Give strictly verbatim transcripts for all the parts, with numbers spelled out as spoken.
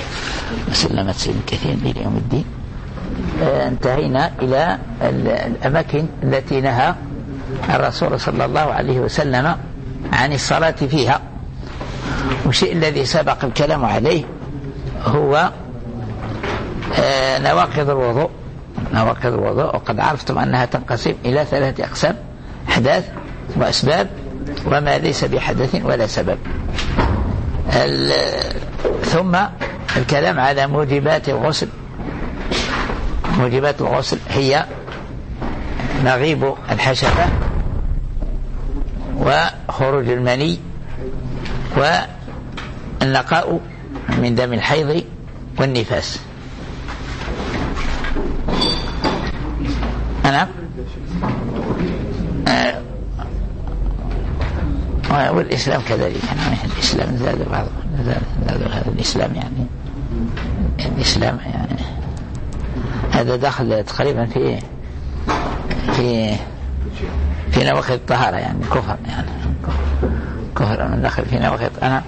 وسلم تسليما كثيرا إلى يوم الدين. انتهينا إلى الأماكن التي نهى الرسول صلى الله عليه وسلم عن الصلاة فيها. والشيء الذي سبق الكلام عليه هو نواقض الوضوء. نواقض الوضوء وقد عرفتم أنها تنقسم إلى ثلاثة أقسام: أحداث وأسباب وما ليس بحدث ولا سبب. ثم الكلام على موجبات الغسل. موجبات الغسل هي مغيب الحشفة وخروج المني والنقاء من دم الحيض والنفاس. أنا آه. والإسلام كذلك. يعني الإسلام زاد بعض زاد هذا الإسلام يعني الإسلام يعني هذا داخل تقريبا في في في نواقض الطهارة يعني كفر يعني كفر من داخل في نواقض. أنا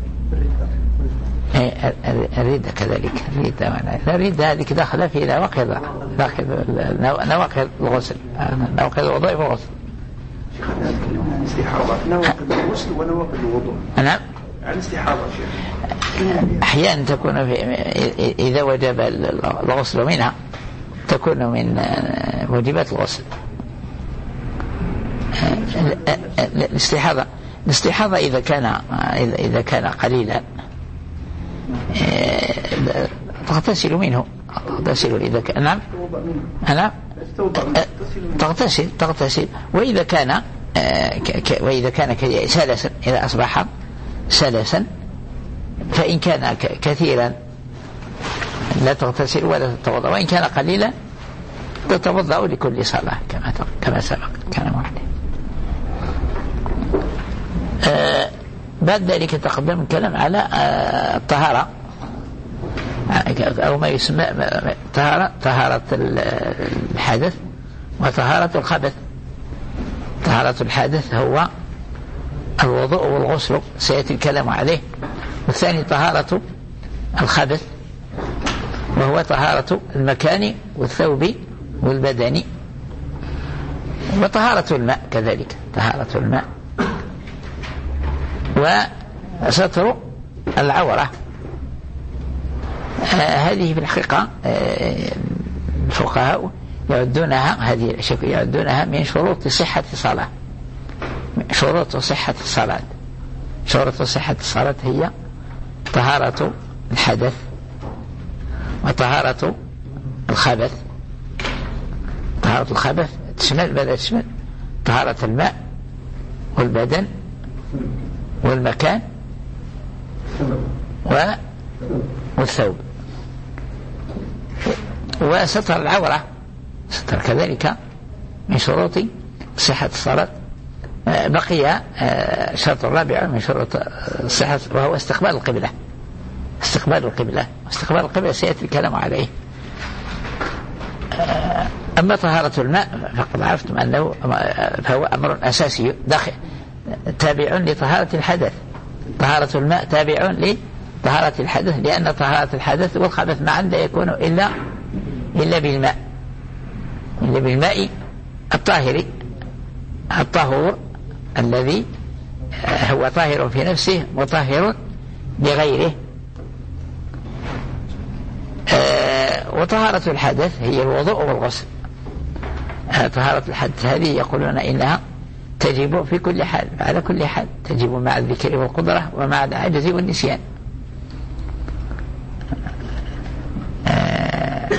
الردة كذلك. الردة الردة هذه داخلة في نواقض نواقض الغسل نواقض الوضوء والغسل. نواقض الغسل ونواقض الوضوء. نعم. عن استحاضة أحيانا تكون في إذا وجب الغسل منها تكون من موجبات الغسل. الاستحاضة الاستحاضة إذا كان إذا كان قليلا تغتسل منه. تغتسل إذا كان نعم أنا تغتسل تغتسل وإذا كان وإذا كان سلسا إذا أصبح سلسا فإن كان كثيرا لا تغتسل ولا تتوضأ وإن كان قليلا تتوضأ لكل صلاة كما كما سبق كان واحد. آه بعد ذلك تقدم الكلام على آه الطهارة أو ما يسمى طهارة طهارة الحدث وطهارة الخبث. طهارة الحدث هو الوضوء والغسل سيأتي الكلام عليه. والثاني طهارة الخبث وهو طهارة المكان والثوب والبدن. وطهارة الماء كذلك طهارة الماء وستر العورة. آه هذه في الحقيقة آه الفقهاء يعدونها هذه يعدونها من شروط صحة الصلاة. شروط صحة الصلاة شروط صحة الصلاة هي طهارة الحدث وطهارة الخبث. طهارة الخبث تشمل بدأ تشمل طهارة الماء والبدن والمكان والثوب. وستر العورة ستر كذلك من شروط صحة الصلاة. بقي شرط الرابع من شروط الصحة وهو استقبال القبلة. استقبال القبلة استقبال القبلة سيأتي الكلام عليه. أما طهارة الماء فقد عرفتم أنه فهو أمر أساسي داخل تابع لطهارة الحدث. طهارة الماء تابع لطهارة الحدث لأن طهارة الحدث والخبث معا لا يكون إلا إلا بالماء إلا بالماء الطاهر الطهور الذي هو طاهر في نفسه وطاهر لغيره. آه وطهارة الحدث هي الوضوء والغسل. آه طهارة الحدث هذه يقولون إنها تجب في كل حال على كل حال تجب مع الذكر والقدرة ومع العجز والنسيان. آه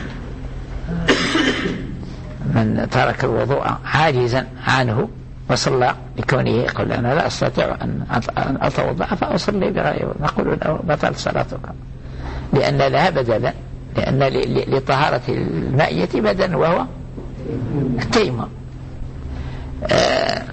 من ترك الوضوء عاجزا عنه وصلى لكونه يقول أنا لا أستطيع أن أتوضأ فأصلي بغيره نقول له بطل صلاتك لأن لها بدلا لأن لطهارة المائية بدلا وهو التيمم. آه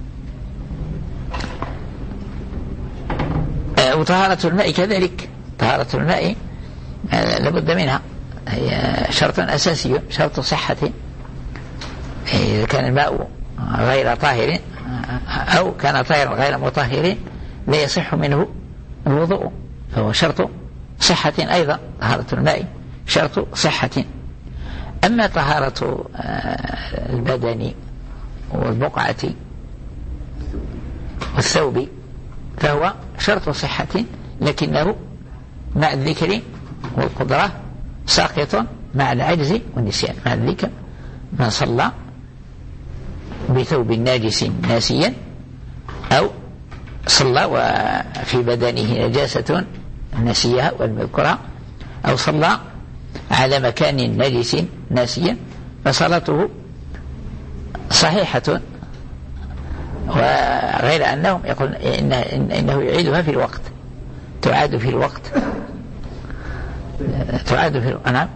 آه وطهارة الماء كذلك. طهارة الماء آه لابد منها هي شرط أساسي شرط صحة. إذا كان الماء غير طاهر أو كان طاهرا غير مطهر لا يصح منه الوضوء فهو شرط صحة أيضا، طهارة الماء شرط صحة. أما طهارة البدن والبقعة والثوب فهو شرط صحة، لكنه مع الذكر والقدرة ساقط مع العجز والنسيان. مع ذلك من صلى بثوب ناجس ناسيا، أو صلى وفي بدنه نجاسة نسيها والمذكرة، أو صلى على مكان نجس ناسيا، فصلاته صحيحة، وغير أنهم يقول إن إنه يعيدها في الوقت، تعاد في الوقت، تعاد في الوقت. نعم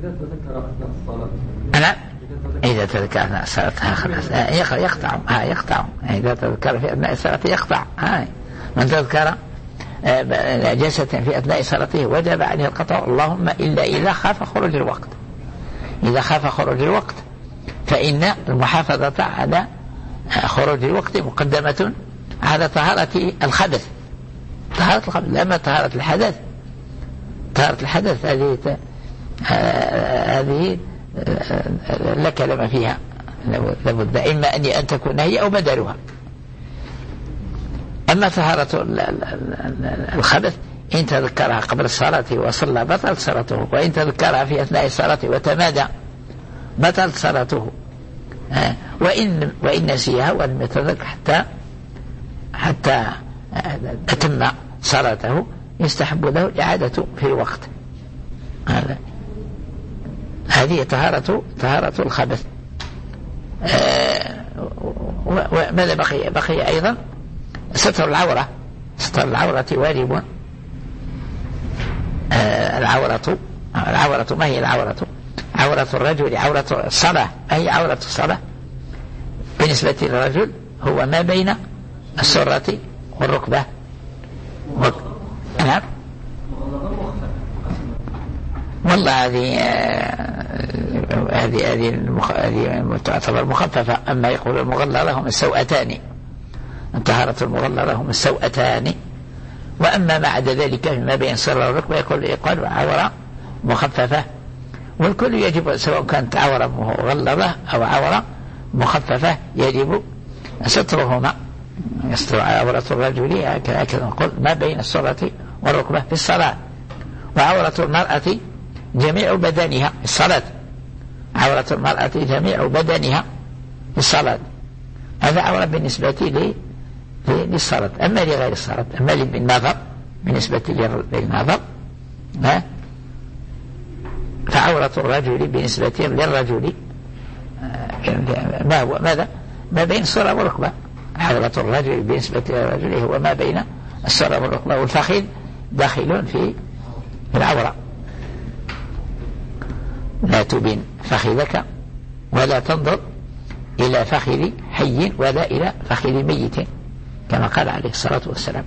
نعم إذا تذكر أثناء الصلاة خلاص يقطع ها يقطع إذا تذكر في أثناء الصلاة يقطع. ها من تذكر نجاسة في أثناء صلاته وجب عليه القطع، اللهم إلا إذا خاف خروج الوقت. إذا خاف خروج الوقت فإن المحافظة على خروج الوقت مقدمة على طهارة الخبث. طهارة الخبث، لما طهارة الحدث، طهارة الحدث هذه هذه لا كلام فيها، لابد إما أن تكون هي أو بدلها. أما طهارة الخبث إن تذكرها قبل الصلاة وصلى بطلت صلاته، وإن تذكرها في أثناء الصلاة وتمادى بطلت صلاته، وإن وإن نسيها ولم يتذكر حتى حتى تتم صلاته يستحب له الإعادة في الوقت. هذا هذه طهارة طهارة الخبث. وماذا بقي؟ بقي أيضا ستر العورة. ستر العورة واجب. العورة العورة ما هي العورة؟ عورة الرجل، عورة الصلاة. ما هي عورة الصلاة بالنسبة للرجل؟ هو ما بين السرة والركبة. و... نعم والله هذه هذه هذه المخ... تعتبر مخففة. أما يقول المغلظة هم السوأتان، طهارة المغلظة هم السوأتان. وأما ما عدا ذلك ما بين السرة والركبة يقول يقال عورة مخففة. والكل يجب سواء كانت عورة مغلظة أو عورة مخففة يجب سترهما. يستر عورة الرجل هكذا نقول ما بين السرة والركبة في الصلاة. وعورة المرأة جميع بدنها في الصلاة. عورة المرأة جميع بدنها في الصلاة. هذا عورة بالنسبة لي للصلاة. أما لغير الصلاة، أما للنظر بالنسبة للنظر ها فعورة الرجل بالنسبة للرجل ما هو ماذا؟ ما بين السرة والركبة. عورة الرجل بالنسبة للرجل هو ما بين السرة والركبة. والفخذ داخل في العورة. لا تبين فخذك ولا تنظر إلى فخذ حي ولا إلى فخذ ميت، كما قال عليه الصلاة والسلام.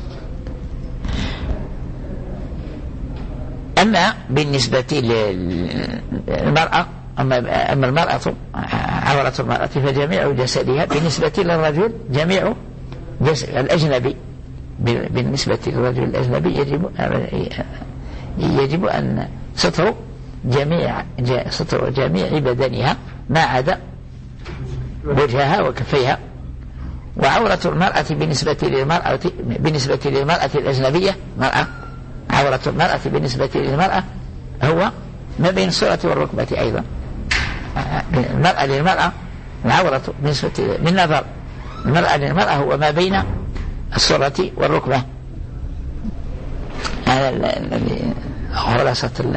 أما بالنسبة للمرأة، أما المرأة عورة المرأة فجميع جسدها. بالنسبة للرجل جميع جسد الأجنبي. بالنسبة للرجل الأجنبي يجب يجب أن ستر جميع ستر جميع بدنها ما عدا وجهها وكفيها. وعورة المرأة بالنسبة للمرأة بالنسبة للمرأة الأجنبية مرأة عورة المرأة بالنسبة للمرأة هو ما بين السرة والركبة أيضا. المرأة للمرأة العورة بالنسبة للنظر المرأة للمرأة هو ما بين السرة والركبة. هذا الذي خلاصة الله.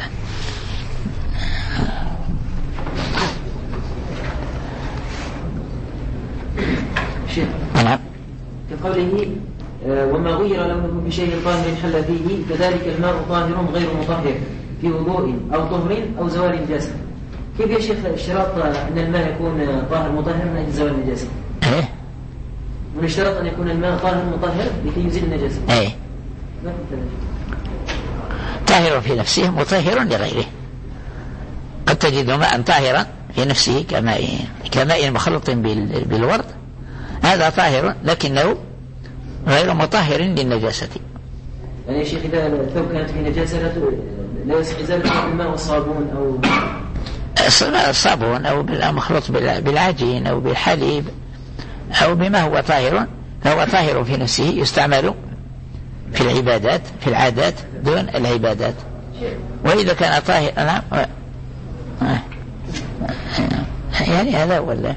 نعم. كقوله وما غير لونه بشيء طاهر حل فيه، كذلك الماء طاهر غير مطهر في وضوء أو طهر أو زوال النجاسة. كيف يا شيخ اشتراط أن الماء يكون طاهر مطهر من أجل زوال النجاسة؟ إيه؟ من اشترط أن يكون الماء طاهر مطهر لكي يزيل النجاسة. إيه؟ طاهر في نفسه مطهر لغيره. قد تجد ماء طاهرا في نفسه كماء كماء مخلط بالورد، هذا طاهر لكنه غير مطهر للنجاسة. يعني يا شيخ إذا الثوب كانت في نجاسة لا يصح إزالتها بالماء والصابون أو الصابون أو مخلوط بالعجين أو بالحليب أو بما هو طاهر، فهو طاهر في نفسه يستعمل في العبادات في العادات دون العبادات. وإذا كان طاهر نعم يعني هذا ولا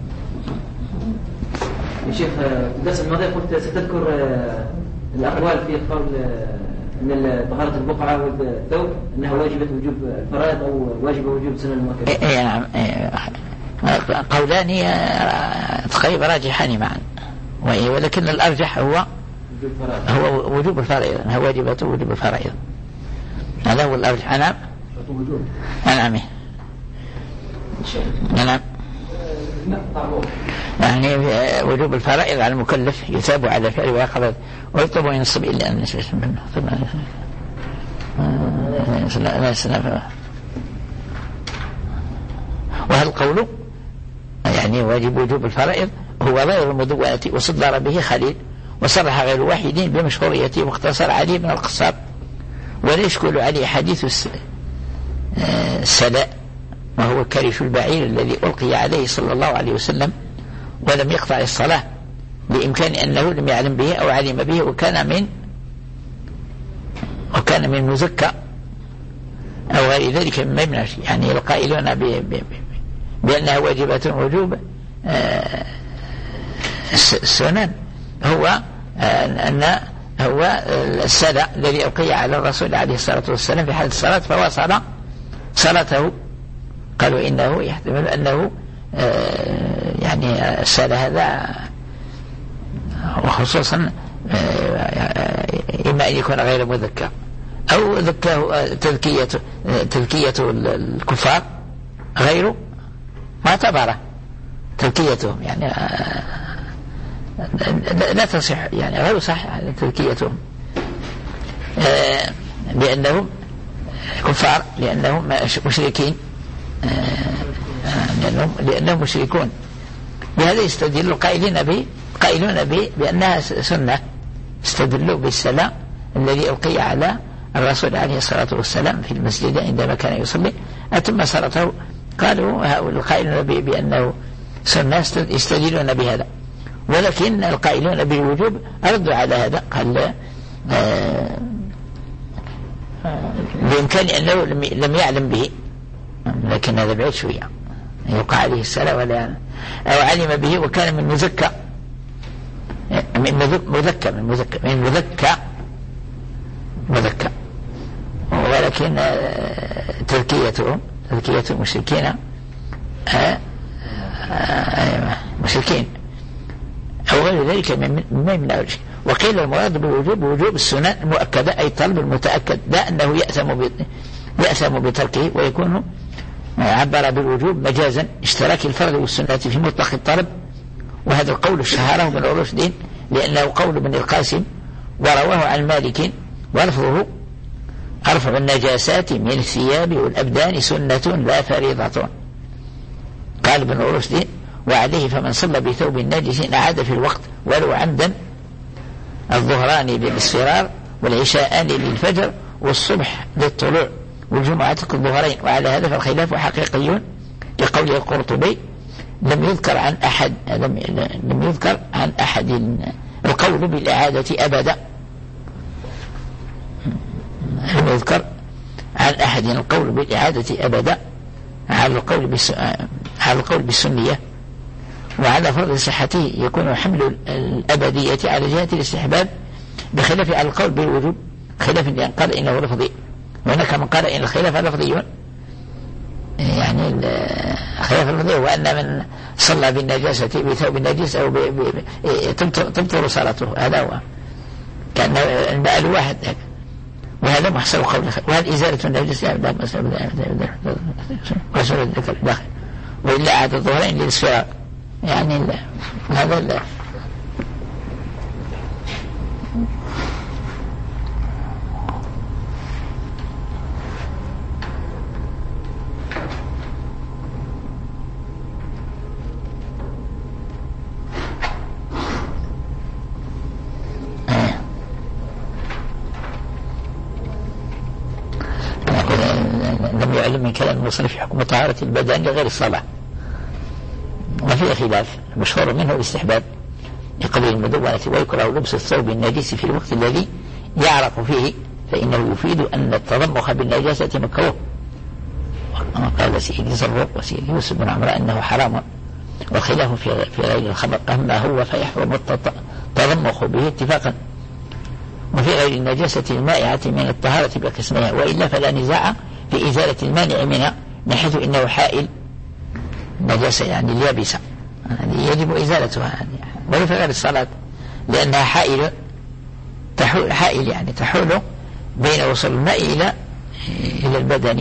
يا شيخ الدرس الماضي قلت ستذكر الأقوال في قول أن طهارة البقعة والثوب أنها واجبة وجوب الفرائض أو واجبة وجوب سنن المؤكدة. إيه نعم قولان تقريبا راجحان معا، ولكن الأرجح هو هو وجوب الفرائض، أنها واجبة وجوب الفرائض، هذا هو الأرجح. نعم نعم نعم يعني وجوب الفرائض على المكلف يثاب على فعل ويقبل ويطلب وينصب إلا أن يسلم منه. وهل قوله يعني واجب وجوب الفرائض هو غير المدونة وصدر به خليل وصرح غير واحد بمشهوريته واختصر علي بن القصاب، ولا يشكل عليه حديث السلاء وهو كرش البعير الذي ألقي عليه صلى الله عليه وسلم ولم يقطع الصلاة بإمكان أنه لم يعلم به أو علم به وكان من وكان من مزكى أو غير ذلك مما يمنع. يعني القائلون بأنها واجبة وجوب السنن هو أن هو السلاء الذي ألقي على الرسول عليه الصلاة والسلام في حال الصلاة فواصل صلاته. قالوا إنه يحتمل أنه يعني السلاء هذا وخصوصا إما أن يكون غير مذكر أو ذكاه تذكية تذكية الكفار غير معتبرة تذكيتهم، يعني لا تصح يعني غير صح تذكيتهم بأنهم كفار لأنهم مشركين لأنهم, لأنهم مشركون. بهذا يستدل القائلين به قائلون به بأنها سنة، استدلوا بالسلام الذي ألقي على الرسول عليه الصلاة والسلام في المسجد عندما كان يصلي أتم صلاته. قالوا هؤلاء القائلون به بأنه سنة يستدلون بهذا، ولكن القائلون بالوجوب ردوا على هذا. قال آه بإمكان أنه لم يعلم به، لكن هذا بعيد شوية يوقع عليه السلام ولا أو علم به وكان من مزكى من مذكى من مذكى من مذكى مذكى ولكن تذكيتهم تذكية المشركين مشركين أو غير ذلك مما يمنع الشيء. وقيل المراد بالوجوب وجوب السنن المؤكدة أي طلب المتأكد، لا أنه يأثم يأثم بتركه، ويكون عبر بالوجوب مجازا اشتراك الفرد والسنة في مطلق الطلب. وهذا القول الشهاره بن رشد لأنه قول ابن القاسم ورواه عن مالك ولفظه أرفع النجاسات من الثياب والأبدان سنة لا فريضة. قال ابن رشد وعليه فمن صلى بثوب نجس أعاد في الوقت ولو عمدا الظهران للاصفرار والعشاءان للفجر والصبح للطلوع والجمعة الظهرين. وعلى هذا فالخلاف حقيقي لقول القرطبي لم يذكر عن أحد لم, لم يذكر عن أحد القول بالإعادة أبدا، لم يذكر عن أحد القول بالإعادة أبدا على القول بالس... على القول بالسنية. وعلى فرض صحته يكون حمل الأبدية على جهة الاستحباب بخلاف على القول بالوجوب، خلاف لأن قال إنه لفظي، وهناك من قال إن الخلاف لفظي، يعني الخلاف اللفظي هو أن من صلى بالنجاسة بثوب النجس أو تبطل صلاته، هذا هو كان الماء الواحد، وهذا محصل قول وهذا إزالة النجاسة وسنة الذكر داخل، وإلا عاد الظهرين للصلاة يعني هذا لا. لم يعلم من كلام المصنف في حكم طهارة البدن لغير الصلاة، وفيه خلاف مشهور منه الاستحباب لقبل المدونة، ويكره لبس الثوب النجس في الوقت الذي يعرق فيه، فإنه يفيد أن التضمخ بالنجاسة مكروه. قال سيدي زروق وسيدي يوسف بن عمرو أنه حرام، وخلاف في في غير الخبر، أما هو فيحرم التضمخ به اتفاقا. وفي غير النجاسة المائعة من الطهارة بقسمها، وإلا فلا نزاع في إزالة المانع منها، من حيث إنه حائل نجاسة يعني اليابسة يعني يجب إزالتها يعني، ولا في غير الصلاة لأنها حائل تحول حائل يعني تحول بين وصول الماء إلى إلى البدن.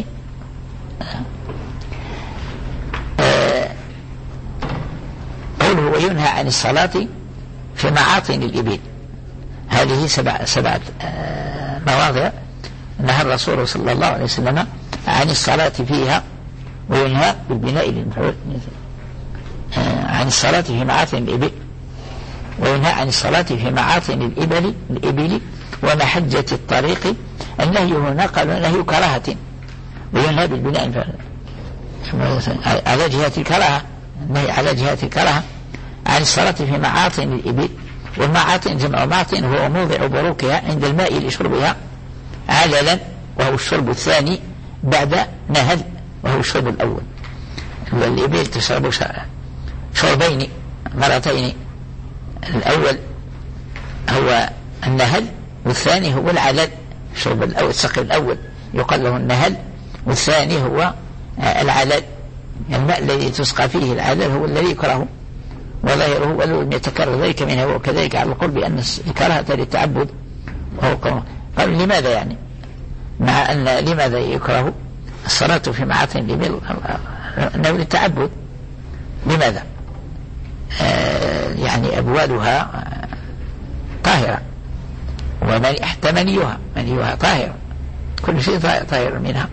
قوله وينهى عن الصلاة في معاطن الإبل، هذه سبع سبعة مواضع نهى الرسول صلى الله عليه وسلم عن الصلاة فيها، وينهى بالبناء للمفعول عن الصلاة في معاطن الإبل، وينهى عن الصلاة في معاطن الإبل الإبل ومحجة الطريق. النهي هنا قالوا نهي كراهة، وينهى بالبناء على جهة الكراهة، النهي على جهة الكراهة عن الصلاة في معاطن الإبل. والمعاطن جمع معطن هو موضع بروكها عند الماء لشربها عللا، وهو الشرب الثاني بعد نهل، وهو الشرب الأول. والإبل تشرب شربين مرتين، الأول هو النهل والثاني هو العلل. الشرب الأول السقي الأول يقال له النهل، والثاني هو العلل. الماء الذي تسقى فيه العلل هو الذي يكره، وظاهره ولو لم يتكرر ذلك منها، وكذلك على القول بأن الكراهة للتعبد. وهو قال لماذا يعني مع أن لماذا يكره الصلاة في معاطن الإبل؟ أنه للتعبد. لماذا؟ آه يعني أبوالها طاهرة، ومن احتمنيها منيها طاهر، كل شيء طاهر منها.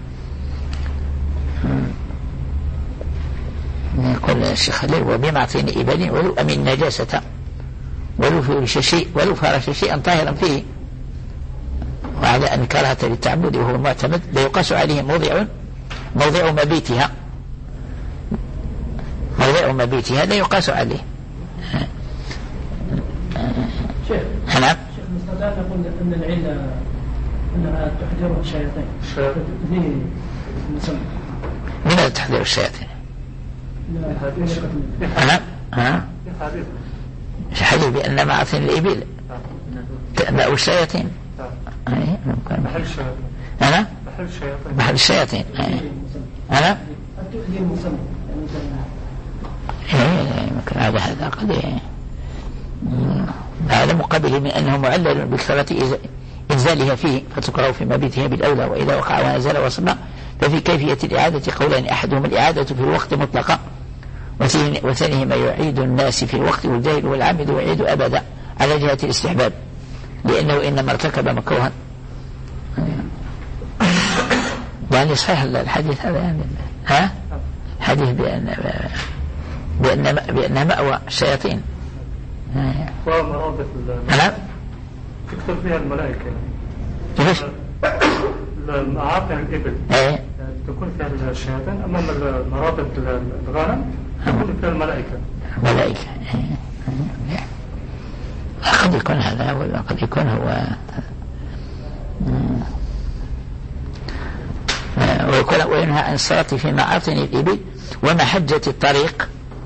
يقول الشيخ خليل وبمعطين إبل ولو أمن نجاسة ولو فرش شيء ولو فرش شيئا طاهرا فيه، وعلى أن كراهة للتعبد وهو المعتمد لا يقاس عليه موضع موضع مبيتها موضع مبيتها لا يقاس عليه. شيخ نعم. شيخ مستطاع نقول أن العلة أنها تحذر الشياطين ذي المسمى. لماذا تحذر الشياطين؟ أنا ها في حديث بأن معاطن الإبل تأبأ الشياطين. محل الشياطين. أنا محل الشياطين. محل الشياطين. أنا ذي المسمى يمكن هذا هذا قد هذا مقابل من أنه معلل بالصلاة إنزالها فيه، فتكره في مبيتها بالأولى، وإذا وقع ونزل وصلنا ففي كيفية الإعادة قولان، أحدهم الإعادة في الوقت مطلقا، وثانيهما يعيد الناس في الوقت، والجاهل والعامد يعيد أبدا على جهة الاستحباب، لأنه إنما ارتكب مكروها. يعني صحيح الحديث هذا يعني ها حديث بأن بأن بأن مأوى الشياطين. ومرابط نعم. تكتب فيها الملائكة. كيف؟ معاطن الإبل إيه. تكون فيها الشياطين، أمام مرابط الغنم تكون فيها الملائكة. الملائكة. قد يكون هذا وقد يكون هو ويكون وينهى عن الصلاة في معاطن الإبل ومحجة الطريق.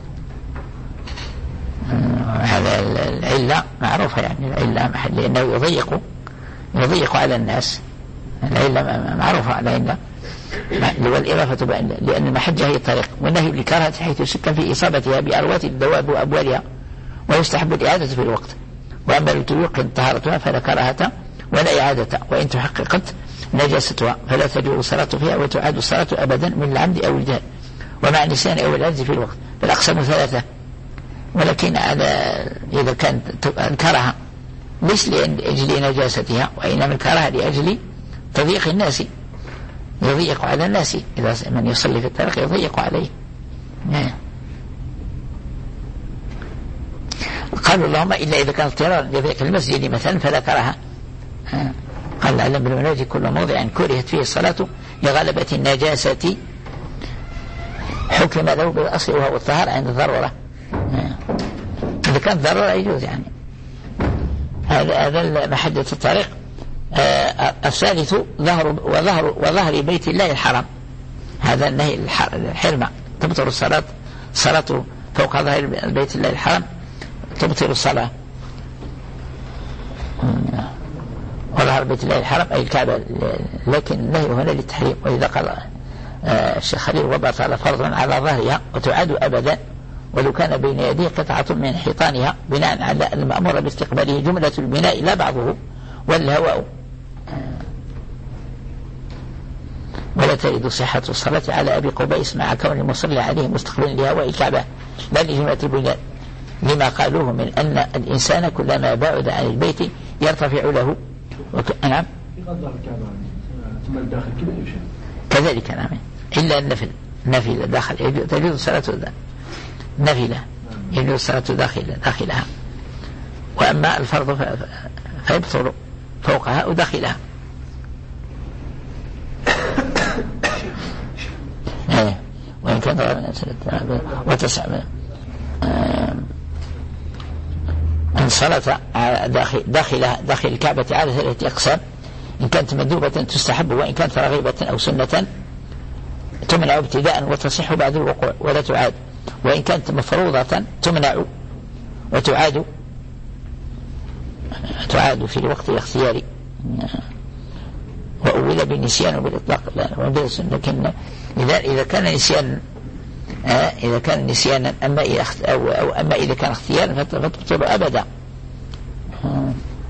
هذا العلة معروفة يعني العلة محل لأنه يضيق يضيق على الناس. العلة معروفة على العلة والإضافة لأن المحجة هي الطريق، والنهي بالكراهة حيث يسكن في إصابتها بأروات الدواب وأبوالها، ويستحب الإعادة في الوقت. وأما لتيقن طهارتها فلا كراهة ولا إعادة، وإن تحققت نجاستها فلا تجوز الصلاة فيها، وتعاد الصلاة أبدا من العمد أو الجهل ومع النسيان أو العجز في الوقت. فالأقسام ثلاثة، ولكن هذا إذا كانت الكراهة ليس لأجل نجاستها، وإنما الكراهة لأجل تضييق الناس، يضيق على الناس، إذا من يصلي في الطريق يضيق عليه. قالوا اللهم إلا إذا كان اضطرارا لذلك المسجد مثلا فلا كراهة. قال العلم بالمناج كل موضع كرهت فيه الصلاة لغلبة النجاسة حكم له بالأصل وهو الطهارة عند الضرورة. إذا كانت ضرورة يجوز يعني. هذا هذا محجة الطريق. آه الثالث ظهر وظهر وظهر بيت الله الحرام. هذا النهي الحرمة تبطل الصلاة صلاة فوق ظهر بيت الله الحرام تبطل الصلاة. وظهر بيت الله الحرام أي الكعبة، لكن النهي هنا للتحريم. وإذا قال آه الشيخ خليل وبطل فرضا على ظهرها وتعاد أبدا ولو كان بين يديه قطعة من حيطانها بناء على المأمور باستقباله جملة البناء لا بعضه والهواء. ولا ترد صحة الصلاة على أبي قبيس مع كون المصلي عليه مستقبل لهواء الكعبة لا لجملة البناء لما قالوه من أن الإنسان كلما بعد عن البيت يرتفع له وك... نعم ثم الداخل كذا يمشي كذلك نعم إلا النفل نفل داخل تجوز الصلاة نفلة يجوز الصلاة داخل داخلها، وأما الفرض فيبطل فوقها وداخلها. ايه وإن كان وتسع أن صلاة داخل داخلها داخل الكعبة على ثلاثة أقسام: إن كانت مندوبة تستحب، وإن كانت رغيبة أو سنة تمنع ابتداء وتصح بعد الوقوع ولا تعاد، وإن كانت مفروضة تمنع وتعاد تعاد في الوقت الاختياري. وأول بالنسيان وبالإطلاق لكن إذا إذا كان نسيان آه إذا كان نسيانا أما إذا أو, أو أما إذا كان اختيارا فتبطل أبدا. آه.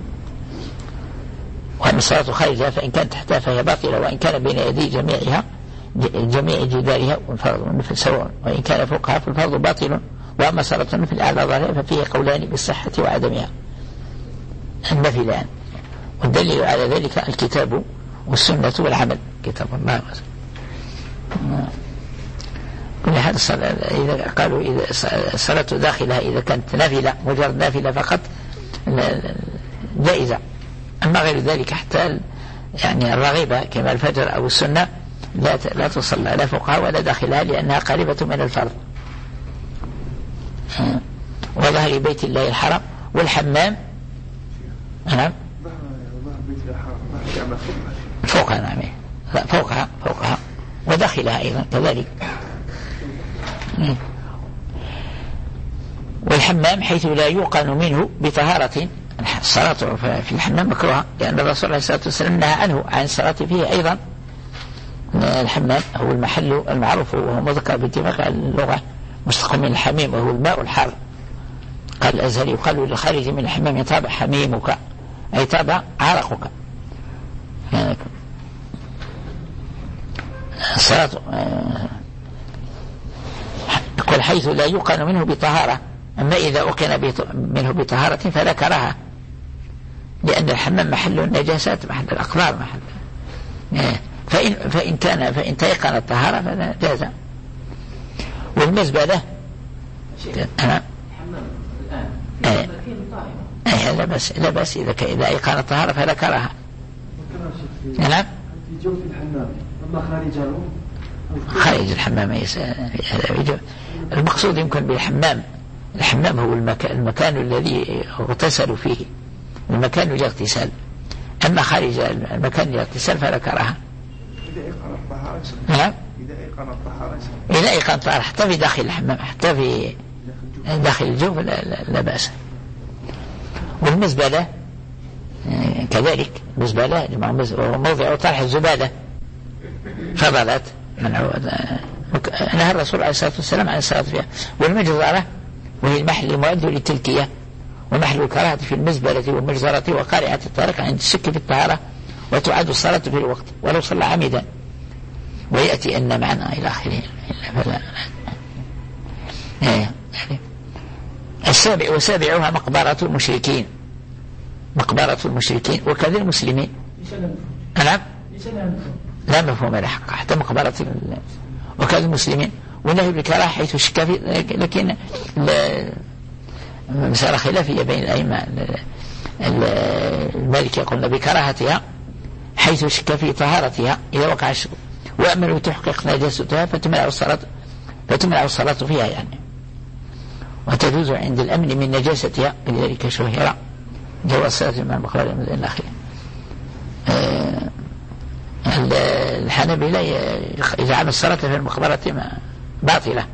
وأما الصلاة خارجها فإن كانت تحتها فهي باطلة، وإن كان بين يدي جميعها جميع جدارها والفرض والنفل سواء، وإن كان فوقها فالفرض باطل. وأما صلاة النفل على ظاهرها ففيه قولان بالصحة وعدمها النفلان، والدليل على ذلك الكتاب والسنة والعمل. كتاب الله كل هذا إذا قالوا إذا الصلاة داخلها إذا كانت نافلة مجرد نافلة فقط جائزة، أما غير ذلك حتى يعني الرغيبة كما الفجر أو السنة لا لا تصلى لا فوقها ولا داخلها لأنها قريبة من الفرض. وظهر بيت الله الحرام والحمام نعم فوقها نعم لا فوقها فوقها وداخلها أيضا كذلك. والحمام حيث لا يوقن منه بطهارة. الصلاة في الحمام مكروهة لأن الرسول عليه الصلاة والسلام نهى عنه عن الصلاة فيه أيضا. الحمام هو المحل المعروف وهو مذكر باتفاق اللغة مشتق من الحميم وهو الماء الحار. قال الأزهري يقال للخارج من الحمام طاب حميمك أي طاب عرقك. الصلاة يقول حيث لا يوقن منه بطهارة، أما إذا أوقن منه بطهارة فلا كراهة لأن الحمام محل النجاسات محل الأقذار محل فإن, فإن كان فإن تيقن الطهارة فلا جاز. والمزبلة أنا أي أي لا بس لا بس إذا إذا أيقن الطهارة فلا كراهة. نعم في جوف الحمام أما خارجه خارج الحمام المقصود يمكن بالحمام الحمام هو المكان, المكان الذي اغتسلوا فيه المكان للاغتسال، أما خارج المكان للاغتسال فلا كراهة. إذا أيقن الطهارة نعم إذا أيقن الطهارة إذا أيقن الطهارة حتى في داخل الحمام حتى في داخل الجوف لا, لا, لا بأس. والمزبلة كذلك مزبلة موضع طرح الزبالة فضلت منعوه نهى الرسول عليه الصلاة والسلام عن الصلاة فيها. والمجزرة وهي المحل المؤد للتلكية ومحل الكراهة في المزبلة والمجزرة وقارعة الطريق عند الشك في الطهارة وتعاد الصلاة في الوقت ولو صلى عمدا ويأتي أن معنا إلى آخره. فلا السابع وسابعها مقبرة المشركين مقبرة المشركين وكذا المسلمين. نعم لا مفهوم له حق حتى مقبرة وكذا المسلمين. والنهي بالكراهة حيث شك فيه، لكن مسألة خلافية بين الأئمة. المالك يقولون بكراهتها حيث شك في طهارتها إذا وقع الشك، وأمل تحقق نجاستها فتمنع الصلاة فتمنع الصلاة فيها يعني، وتجوز عند الأمن من نجاستها، لذلك شهر جواز الصلاة مع المقبرة إلى آخره. الحنابلة يجعل الصلاة في المقبرة باطلة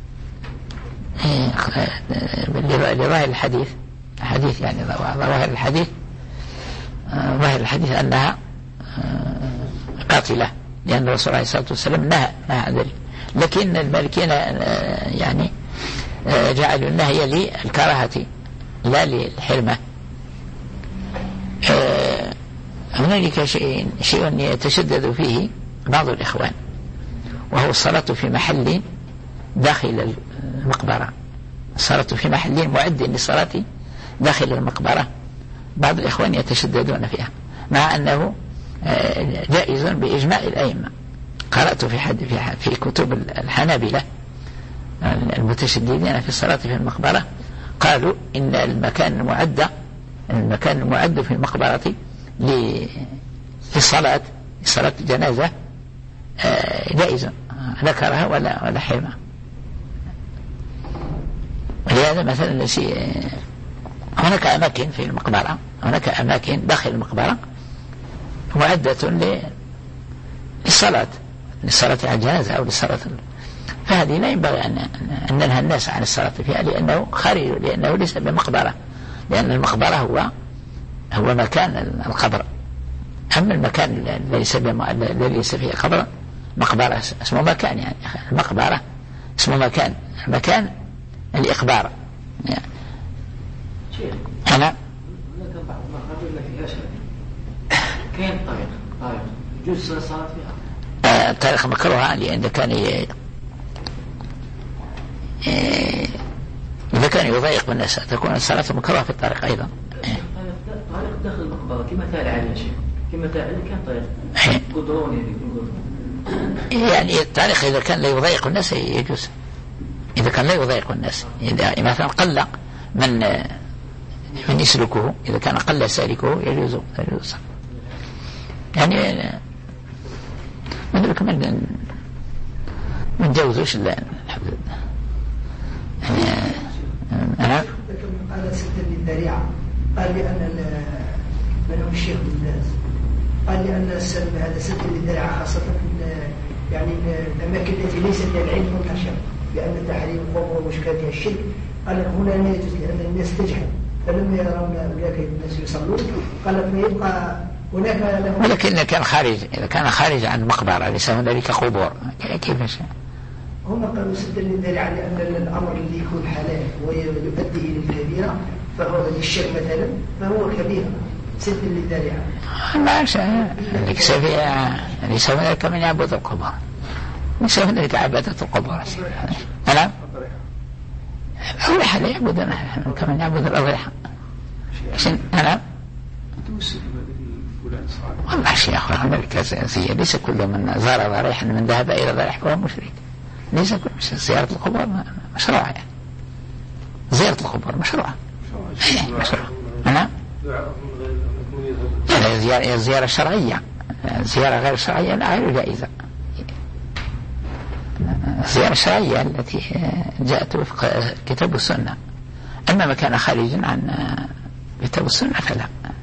لظاهر الحديث حديث يعني ظاهر الحديث ظاهر الحديث أنها قاتلة، لأن الرسول عليه الصلاة والسلام نهى نهى عن ذلك. لكن المالكين يعني جعلوا النهي للكراهة لا للحرمة. هنالك شيء شيء يتشدد فيه بعض الإخوان، وهو الصلاة في محل داخل المقبرة، الصلاة في محل معد للصلاة داخل المقبرة. بعض الإخوان يتشددون فيها، مع أنه جائز بإجماع الأئمة. قرأت في حد في, في كتب الحنابلة المتشددين في الصلاة في المقبرة، قالوا إن المكان المعد المكان المعد في المقبرة للصلاة لصلاة الجنازة جائز، لا كراهة ولا ولا حرمة. ولهذا مثلا هناك أماكن في المقبرة، هناك أماكن داخل المقبرة معدة للصلاة للصلاة على الجنازة أو للصلاة، فهذه لا ينبغي أن ننهى الناس عن الصلاة فيها، لأنه خارج، لأنه ليس بمقبرة، لأن المقبرة هو هو مكان القبر. أما المكان ليس ليس فيه قبر، مقبرة اسمه مكان، يعني المقبرة اسمه مكان، مكان الإقبار يعني. أنا هناك بعض المقابر ما فيهاش كاين طريق طريق يجوز الصلاة فيها. الطريق مكروه، لأن كان ي... إذا كان يضايق بالناس تكون الصلاة مكروهة في الطريق أيضا. طريق داخل المقبرة كما تال عليه شيء، كما تال عليه كان طريق قدرون يعني. يعني الطريق إذا كان لا يضايق الناس يجوز، إذا كان لا يضايق الناس، إذا مثلا قل من من يسلكه، إذا كان قل سالكه يجوز يجوز يعني. ما ذلك من من جوزوش لا يعني. أنا قال ستة للذريعة، قال لأن من هو الشيخ بالناس، قال لأن السلم هذا ستة للذريعة خاصة يعني الأماكن التي ليست للعلم منتشرة، لأن تحريم القبور ومشكلة الشرك. قال هنا لا يجوز لأن الناس تجهل، فلما يرون أولئك الناس يصلون قال فيبقى هناك له. ولكن كان خارج، إذا كان خارج عن مقبرة ليس هنالك قبور كيف شيء. هم قالوا سدا للذريعة لأن الأمر اللي يكون حلال ويؤدي إلى الكبيرة فهو للشرك مثلا فهو كبيرة، سدا للذريعة. ما شاء ليس فيها، ليس هنالك من يعبد القبور، ليس هنالك عبادة القبور. أنا الأضرحة لا يعبدون كمن يعبد الأضرحة. أنا والله شيخ هنالك سياسية، ليس كل من زار ضريحا من ذهب إلى ضريح فهو مشرك، ليس كل زيارة القبور مشروعة يعني. زيارة القبور مشروعة مشروعة. أنا زيارة زيارة شرعية، زيارة غير شرعية لا غير جائزة. الزيارة الشرعية التي جاءت وفق كتاب السنة، أما ما كان خارجا عن كتاب السنة فلا.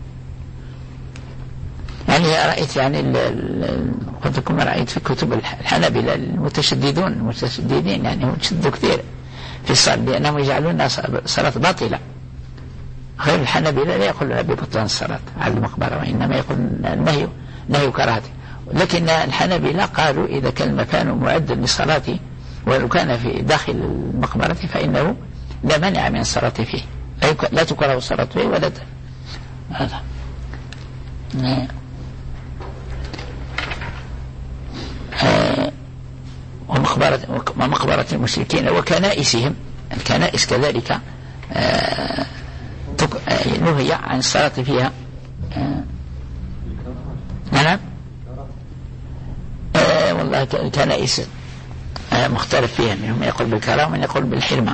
يعني رأيت يعني قلت لكم رأيت في كتب الحنابلة المتشددون المتشددين يعني هم يشدوا كثير في الصلاة، لأنهم يجعلون صلاة باطلة. غير الحنابلة لا يقولون ببطلان الصلاة على المقبرة، وإنما يقول النهي نهي كراهته. لكن الحنابلة قالوا إذا كان المكان معد للصلاة ولو كان في داخل المقبرة فإنه لا مانع من الصلاة فيه، لا تكره الصلاة فيه ولا هذا. ومقبرة ومقبرة المشركين وكنائسهم، الكنائس كذلك نهي عن الصلاة فيها. نعم آه والله الكنائس آه مختلف فيها، منهم يقول بالكرامة ومن يقول بالحرمة.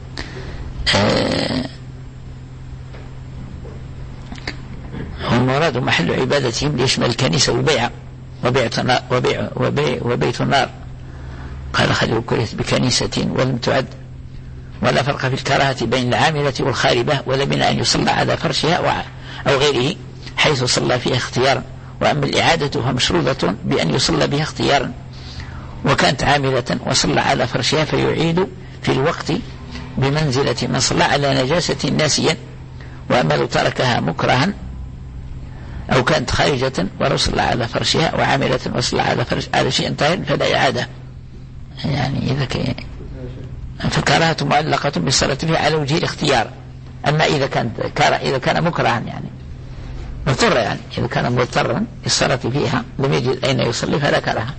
آه المراد المراد محل عبادتهم ليشمل الكنيسة والبيع وبيع وبيع وبيع وبيت النار. قال خليل كرهت بكنيسة ولم تعد. ولا فرق في الكراهة بين العاملة والخاربة، ولا بين أن يصلى على فرشها أو غيره حيث صلى فيها اختيارا. وأما الإعادة فمشروطة بأن يصلى بها اختيارا، وكانت عاملة وصلى على فرشها فيعيد في الوقت بمنزلة من صلى على نجاسة ناسيا. وأما لو تركها مكرها أو كانت خارجة ولو صلى على فرشها وعاملة وصلى على فرش على شيء طاهر فلا إعادة. يعني إذا كان فكراهة معلقة بالصلاة فيها على وجه الاختيار. أما إذا كان إذا كان مكرها يعني مضطر، يعني إذا كان مضطرا الصلاة فيها لم يجد أين يصلي فلا كراهة.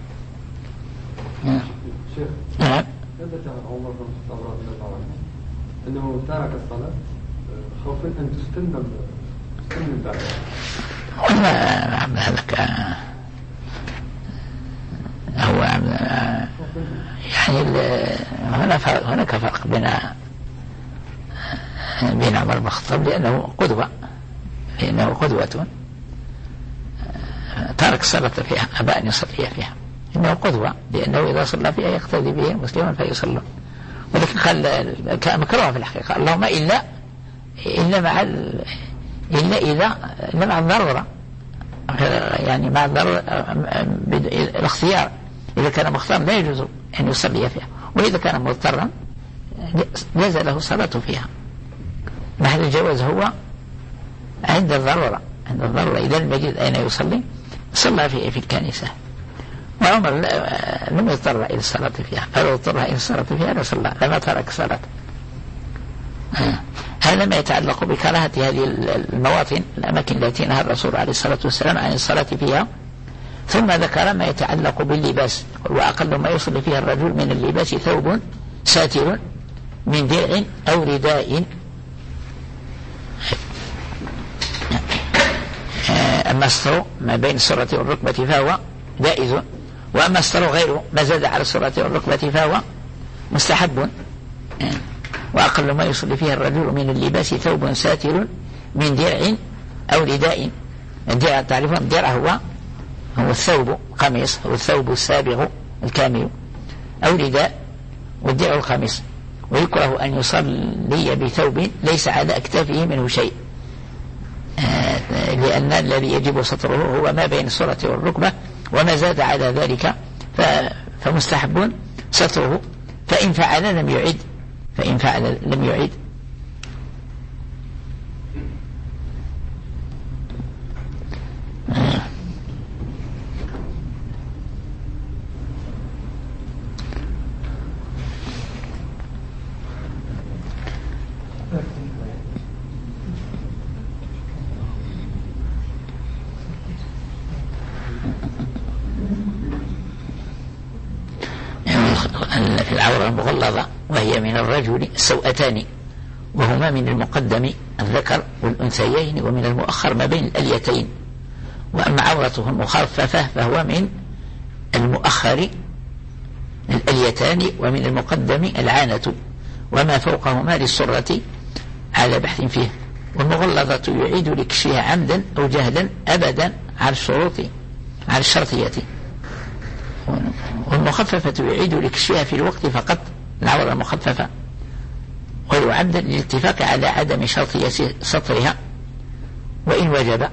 نعم. ثبت عن عمر بن الخطاب رضي الله عنه أنه ترك الصلاة خوفا أن تستلم تستلم بعد. ولا هذاك هو يعني هناك فرق بين بين عمر بن الخطاب لأنه قدوة لأنه قدوة ترك الصلاة فيها أبى أن يصلي فيها، إنه قدوة لأنه إذا صلى فيها يقتدي به مسلما فيصلى. ولكن قال مكروه في الحقيقة، اللهم إلا إلا مع إلا إذا إلا مع الضرورة، يعني مع الضرورة الاختيار. إذا كان مختار لا يجوز أن يصلي فيها، وإذا كان مضطرا جاز له الصلاة فيها. محل الجواز هو عند الضرورة، عند الضرورة إذا لم يجد أين يصلي صلى فيه في الكنيسة. وعمر لم يضطر إلى الصلاة فيها، فلو اضطر إلى الصلاة فيها لصلى لما ترك الصلاة. هذا ما يتعلق بكراهة هذه المواطن الأماكن التي نهى الرسول عليه الصلاة والسلام عن الصلاة فيها. ثم ذكر ما يتعلق باللباس، وأقل ما يصلي فيها الرجل من اللباس ثوب ساتر من درع أو رداء. أما الستر ما بين السرة والركبة فهو جائز، وأما الستر غيره ما زاد على السرة والركبة فهو مستحب. وأقل ما يصلي فيها الرجل من اللباس ثوب ساتر من درع أو رداء. الدرع تعرفون الدرع هو هو الثوب قميص، هو الثوب السابغ الكامل، أو رداء، والدرع القميص. ويكره أن يصلي بثوب ليس على أكتافه منه شيء، لأن الذي يجب ستره هو ما بين السرة والركبة، وما زاد على ذلك فمستحب ستره. فإن فعل لم يعد فإن فعل لم يعد. في العورة المغلظة وهي من الرجل السوأتان، وهما من المقدم الذكر والأنثيين، ومن المؤخر ما بين الأليتين. وأما عورته المخففة فهو من المؤخر الأليتان، ومن المقدم العانة، وما فوقهما للسرة على بحث فيه. والمغلظة يعيد لكشفها عمدا أو جهلا أبدا على الشروط على الشرطية، والمخففة يعيد لكشفها في الوقت فقط العورة المخففة، ولو عمدا للاتفاق على عدم شرطية سطرها وإن وجب.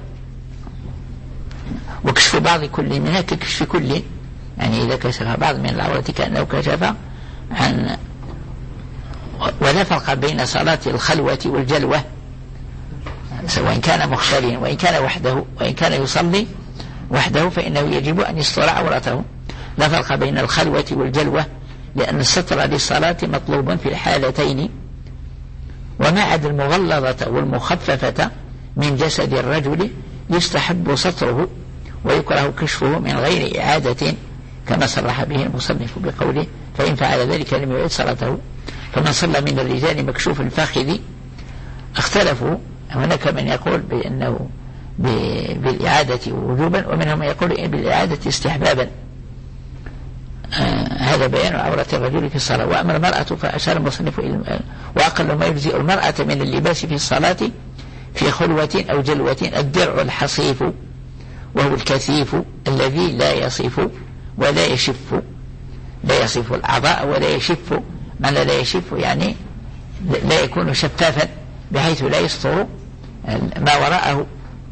وكشف بعض كل منها ككشف كل، يعني إذا كشف بعض من العورة كأنه كشف عن. ولا فرق بين صلاة الخلوة والجلوة، سواء كان مختليا وإن كان وحده، وإن كان يصلي وحده فإنه يجب أن يستر عورته. لا فرق بين الخلوة والجلوة، لأن الستر للصلاة مطلوب في الحالتين. وما عدا المغلظة والمخففة من جسد الرجل يستحب ستره، ويكره كشفه من غير إعادة، كما صرح به المصنف بقوله فإن فعل ذلك لم يعد صلاته. فمن صلى من الرجال مكشوف الفخذ اختلفوا، هناك من يقول بأنه بالإعادة وجوبا، ومنهم من يقول بالإعادة استحبابا. آه هذا بيان عورة الرجل في الصلاة. وأما المرأة فأشار المصنف إلى وأقل ما يجزئ المرأة من اللباس في الصلاة في خلوة أو جلوة. الدرع الحصيف وهو الكثيف الذي لا يصف ولا يشف، لا يصف الأعضاء ولا يشف، معنى لا يشف يعني لا يكون شفافا بحيث لا يستر ما وراءه.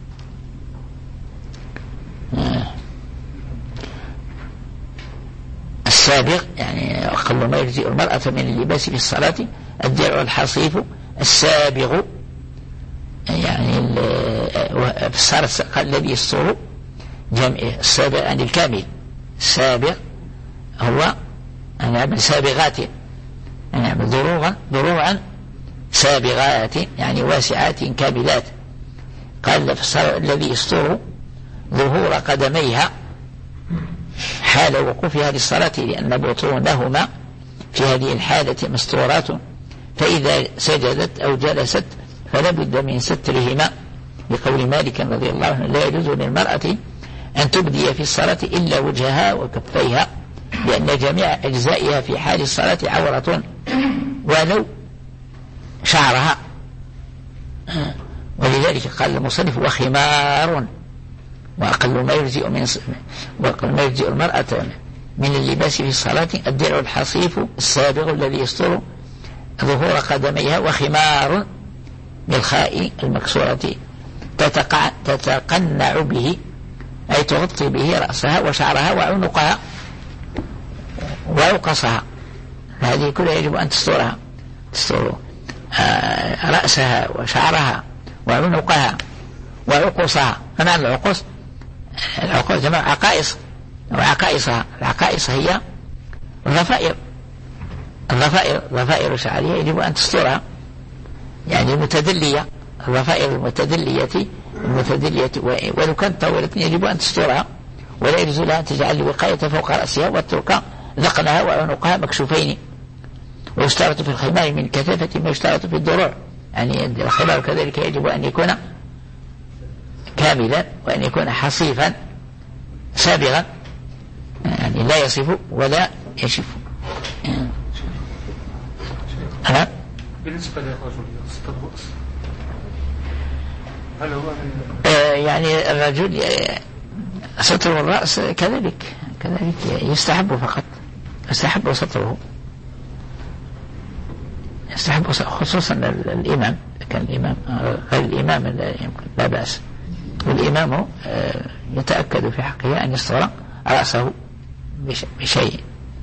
السابغ يعني أقل ما يجزئ المرأة من اللباس في الصلاة الدرع الحصيف. السابغ يعني في الصلاة الذي يستر جمع. السابغ يعني الكامل. السابغ هو أن يعمل سابغات، أن يعمل ضروعا ضروعا سابغات يعني واسعات كاملات. قال في الصلاة الذي يستر ظهور قدميها حال وقوفها للصلاة، لأن بطونهما في هذه الحالة مستورات، فإذا سجدت أو جلست فلا بد من سترهما، لقول مالك رضي الله عنه لا يجوز للمرأة أن تبدي في الصلاة إلا وجهها وكفيها، لأن جميع أجزائها في حال الصلاة عورة ولو شعرها. ولذلك قال المصنف وخمار، وأقل ما يجزئ من وأقل ما يجزئ المرأة من اللباس في الصلاة الدرع الحصيف السابغ الذي يستر ظهور قدميها. وخمار بالخاء المكسورة تتقع تتقنع به أي تغطي به رأسها وشعرها وعنقها ويقصها، هذه كلها يجب أن تسترها، تستر رأسها وشعرها وعنقها وعقصها. فمعنى العقص العقص جمع عقائص وعقائصها. العقائص هي الضفائر، الضفائر ضفائر شعرها يجب أن تسترها، يعني المتدلية، الضفائر المتدلية المتدلية ولو كانت طويلة يجب أن تسترها، ولا يجوز لها أن تجعل وقاية فوق رأسها وتترك ذقنها وعنقها مكشوفين. ويشترط في الخمار من كثافة ما يشترط في الدروع، يعني الخمار كذلك يجب أن يكون كاملا وأن يكون حصيفا سابغا، يعني لا يصف ولا يشف. أنا بالنسبة للرجل ستر الرأس هل هو آه يعني الرجل ستر الرأس كذلك كذلك يستحب فقط، يستحب ستره، يستحب خصوصا الإمام، كان الإمام غير الإمام يمكن لا بأس، والإمام يتأكد في حقه أن يستر رأسه بشيء.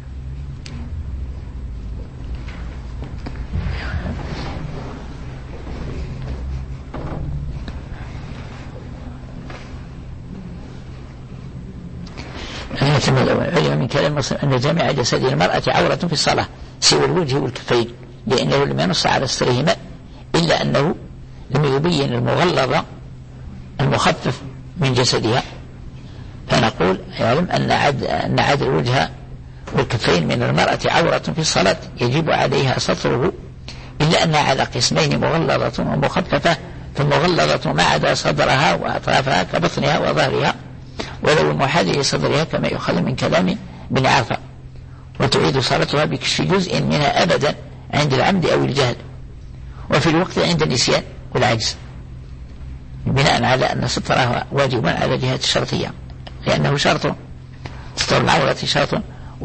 علم من كلام مسلم أن جميع جسد المرأة عورة في الصلاة سوى الوجه والكفين، لأنه لم ينص على سترهما، إلا أنه لم يبين المغلظ المخفف من جسدها. فنقول يعلم أن عد أن عد الوجه والكفين من المرأة عورة في الصلاة يجب عليها ستره، إلا أنها على قسمين مغلظة ومخففة. فالمغلظة ما عدا صدرها وأطرافها كبطنها وظهرها، ولو المحاذي لصدرها كما يؤخذ من كلام ابن عرفة. وتعيد صلاتها بكشف جزء منها أبدا عند العمد أو الجهل، وفي الوقت عند النسيان والعجز، بناء على أن سترها واجبا على جهة الشرطية، لأنه شرط، ستر العورة شرط،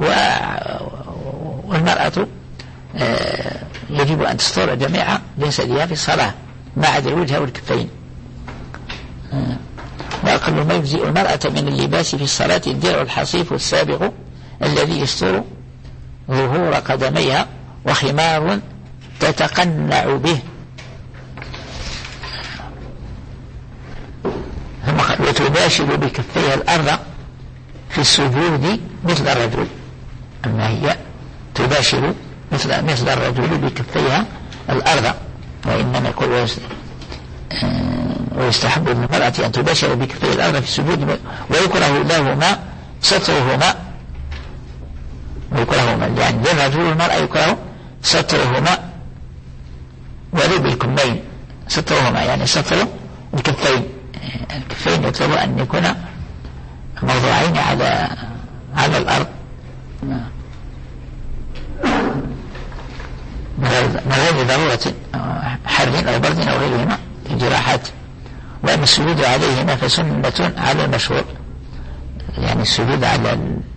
والمرأة يجب أن تستر جميع جسدها في الصلاة ما عدا الوجه والكفين. وأقل ما يجزئ المرأة من اللباس في الصلاة الدرع الحصيف السابغ الذي يستر ظهور قدميها، وخمار تتقنع به. وتباشر بكفيها الأرض في السجود مثل الرجل، أما هي تباشر مثل, مثل الرجل بكفيها الأرض، وإنما يقول ويستحب للمرأة أن تباشر بكفيها الأرض في السجود، ويكره لهما سترهما، ويكرههما يعني للرجل والمرأة يكره سترهما ولو بالكمين، سترهما يعني ستر الكفين. الكفين يطلب أن يكون موضوعين على على الأرض من غير ضرورة حر أو برد أو غيرهما. في الجراحات. وأما السجود عليهما فسنة على المشهور، يعني السجود على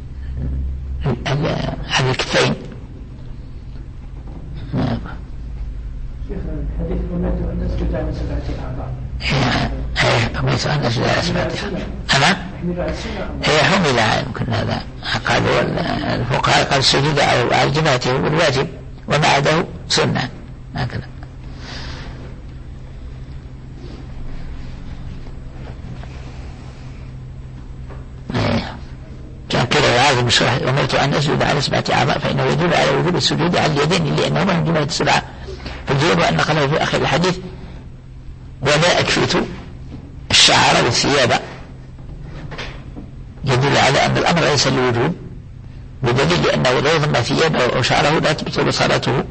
على الكفين. شيخ الحديث أمرت أن أسجد على سبعة أعضاء. أمرت أن أسجد على سبعة أعضاء. هي حمل يمكن هذا. قالوا الفقهاء قال السجود على الجبهة هو الواجب وما عداه سنة هكذا. كان كده يعاظم الشرح أمرت أن أسجد على سبعة أعضاء فإنه يدل على وجوب السجود على اليدين لأنهما من جملة السبعة. فالجواب أن قاله في آخر الحديث ولا أكفت الشعر والثياب يدل على أن الأمر ليس للوجوب بدليل لأنه لو ضم ثيابه أو شعره لا تبطل صلاته.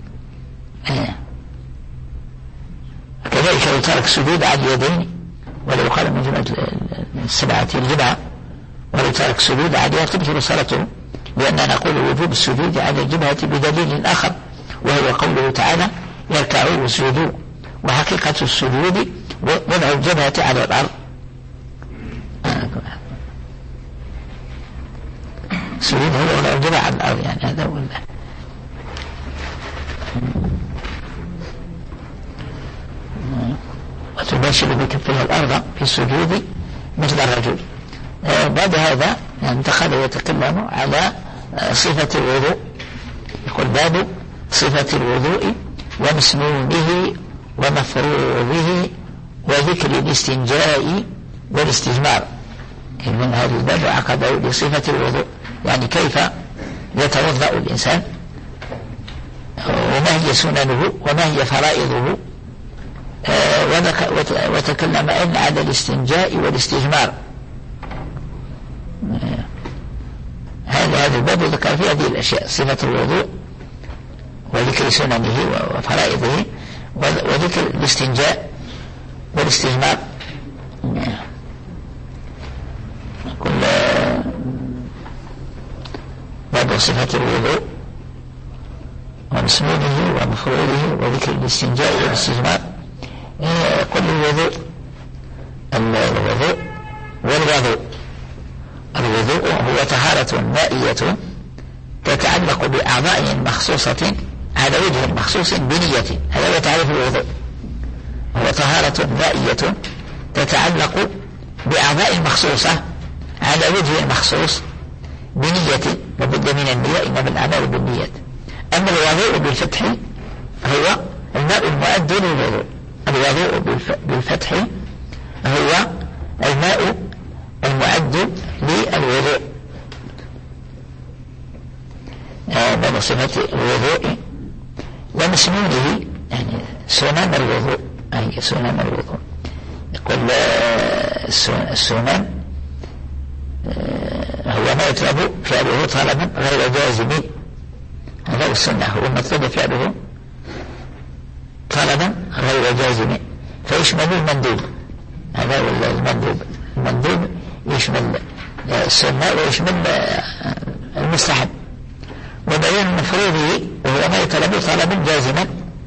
كذلك لو ترك السجود على اليدين ولو قال من جملة السبعة الجبهة ولو ترك السجود عليها تبطل صلاته، لأننا نقول وجوب السجود على الجبهة بدليل آخر وهو قوله تعالى يركعوا ويسجدوا، وحقيقة السجود وضع الجبهة على الأرض. السجود هو وضع الجبهة على الأرض، يعني هذا هو الله. وتباشر بكفها الأرض في السجود مثل الرجل. بعد هذا انتقل يتكلم على صفة الوضوء. يقول باب صفة الوضوء ومسنونه ومفروضه وذكر الاستنجاء والاستجمار. من هذا الباب عقده لصفة الوضوء، يعني كيف يتوضأ الإنسان وما هي سننه وما هي فرائضه. وتكلم أيضا على الاستنجاء والاستجمار. هذا هذا الباب ذكر في هذه الأشياء: صفة الوضوء وذكر سننه وفرائضه وذكر الاستنجاء والاستجمار. كل باب صفة الوضوء ومسنونه ومفروضه وذكر الاستنجاء والاستجمار. كل الوضوء الوضوء والوضوء الوضوء هو طهارة مائية تتعلق بأعضاء مخصوصة على وجه مخصوص بنية. هذا هو تعريف الوضوء. هو طهارة مائية تتعلق بأعضاء مخصوصة على وجه مخصوص بنية، لابد من النية، إنما الأعمال بالنيات. أما الوضوء بالفتح هو الماء المؤد للوضوء. الوضوء بالفتح هو الماء المعد للوضوء. هذا صفة الوضوء ومسنونه، يعني سنن الوضوء، أي سنن الوضوء. يقول السنن هو ما يطلب فعله طلبا غير جازم. هذا هو السنة، هو المطلوب فعله طلبا غير جازم فيشمل المندوب. هذا هو المندوب. المندوب يشمل السنة ويشمل المستحب. وبيان مفروضه وهو ما يطلب طلبا جازما.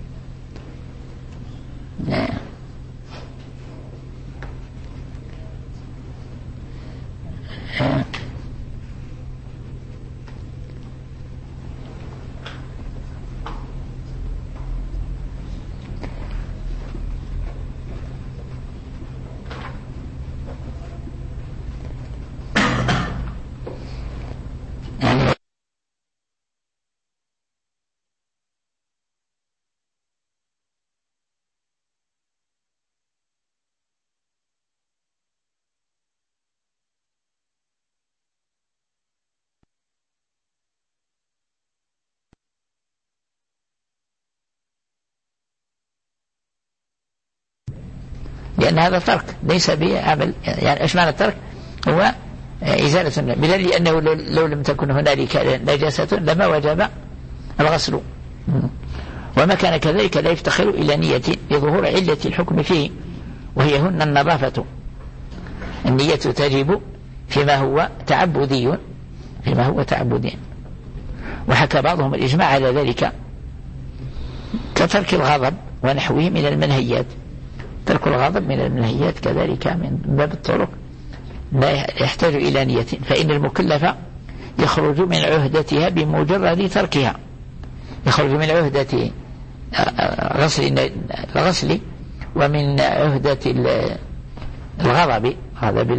لأن هذا ترك ليس بعمل. يعني إيش معنى الترك؟ هو إزالة، بدليل أنه لو لم تكن هنالك نجاسة لما وجب الغسل، وما كان كذلك لا يفتخر إلى نية لظهور علة الحكم فيه، وهي هن النظافة. النية تجب فيما هو تعبدي فيما هو تعبدي وحكى بعضهم الإجماع على ذلك كترك الغضب ونحوه من المنهيات. ترك الغضب من المنهيات كذلك من باب الطرق لا يحتاج إلى نية، فإن المكلف يخرج من عهدتها بمجرد تركها، يخرج من عهدة غسل الغسل ومن عهدة الغضب، غضب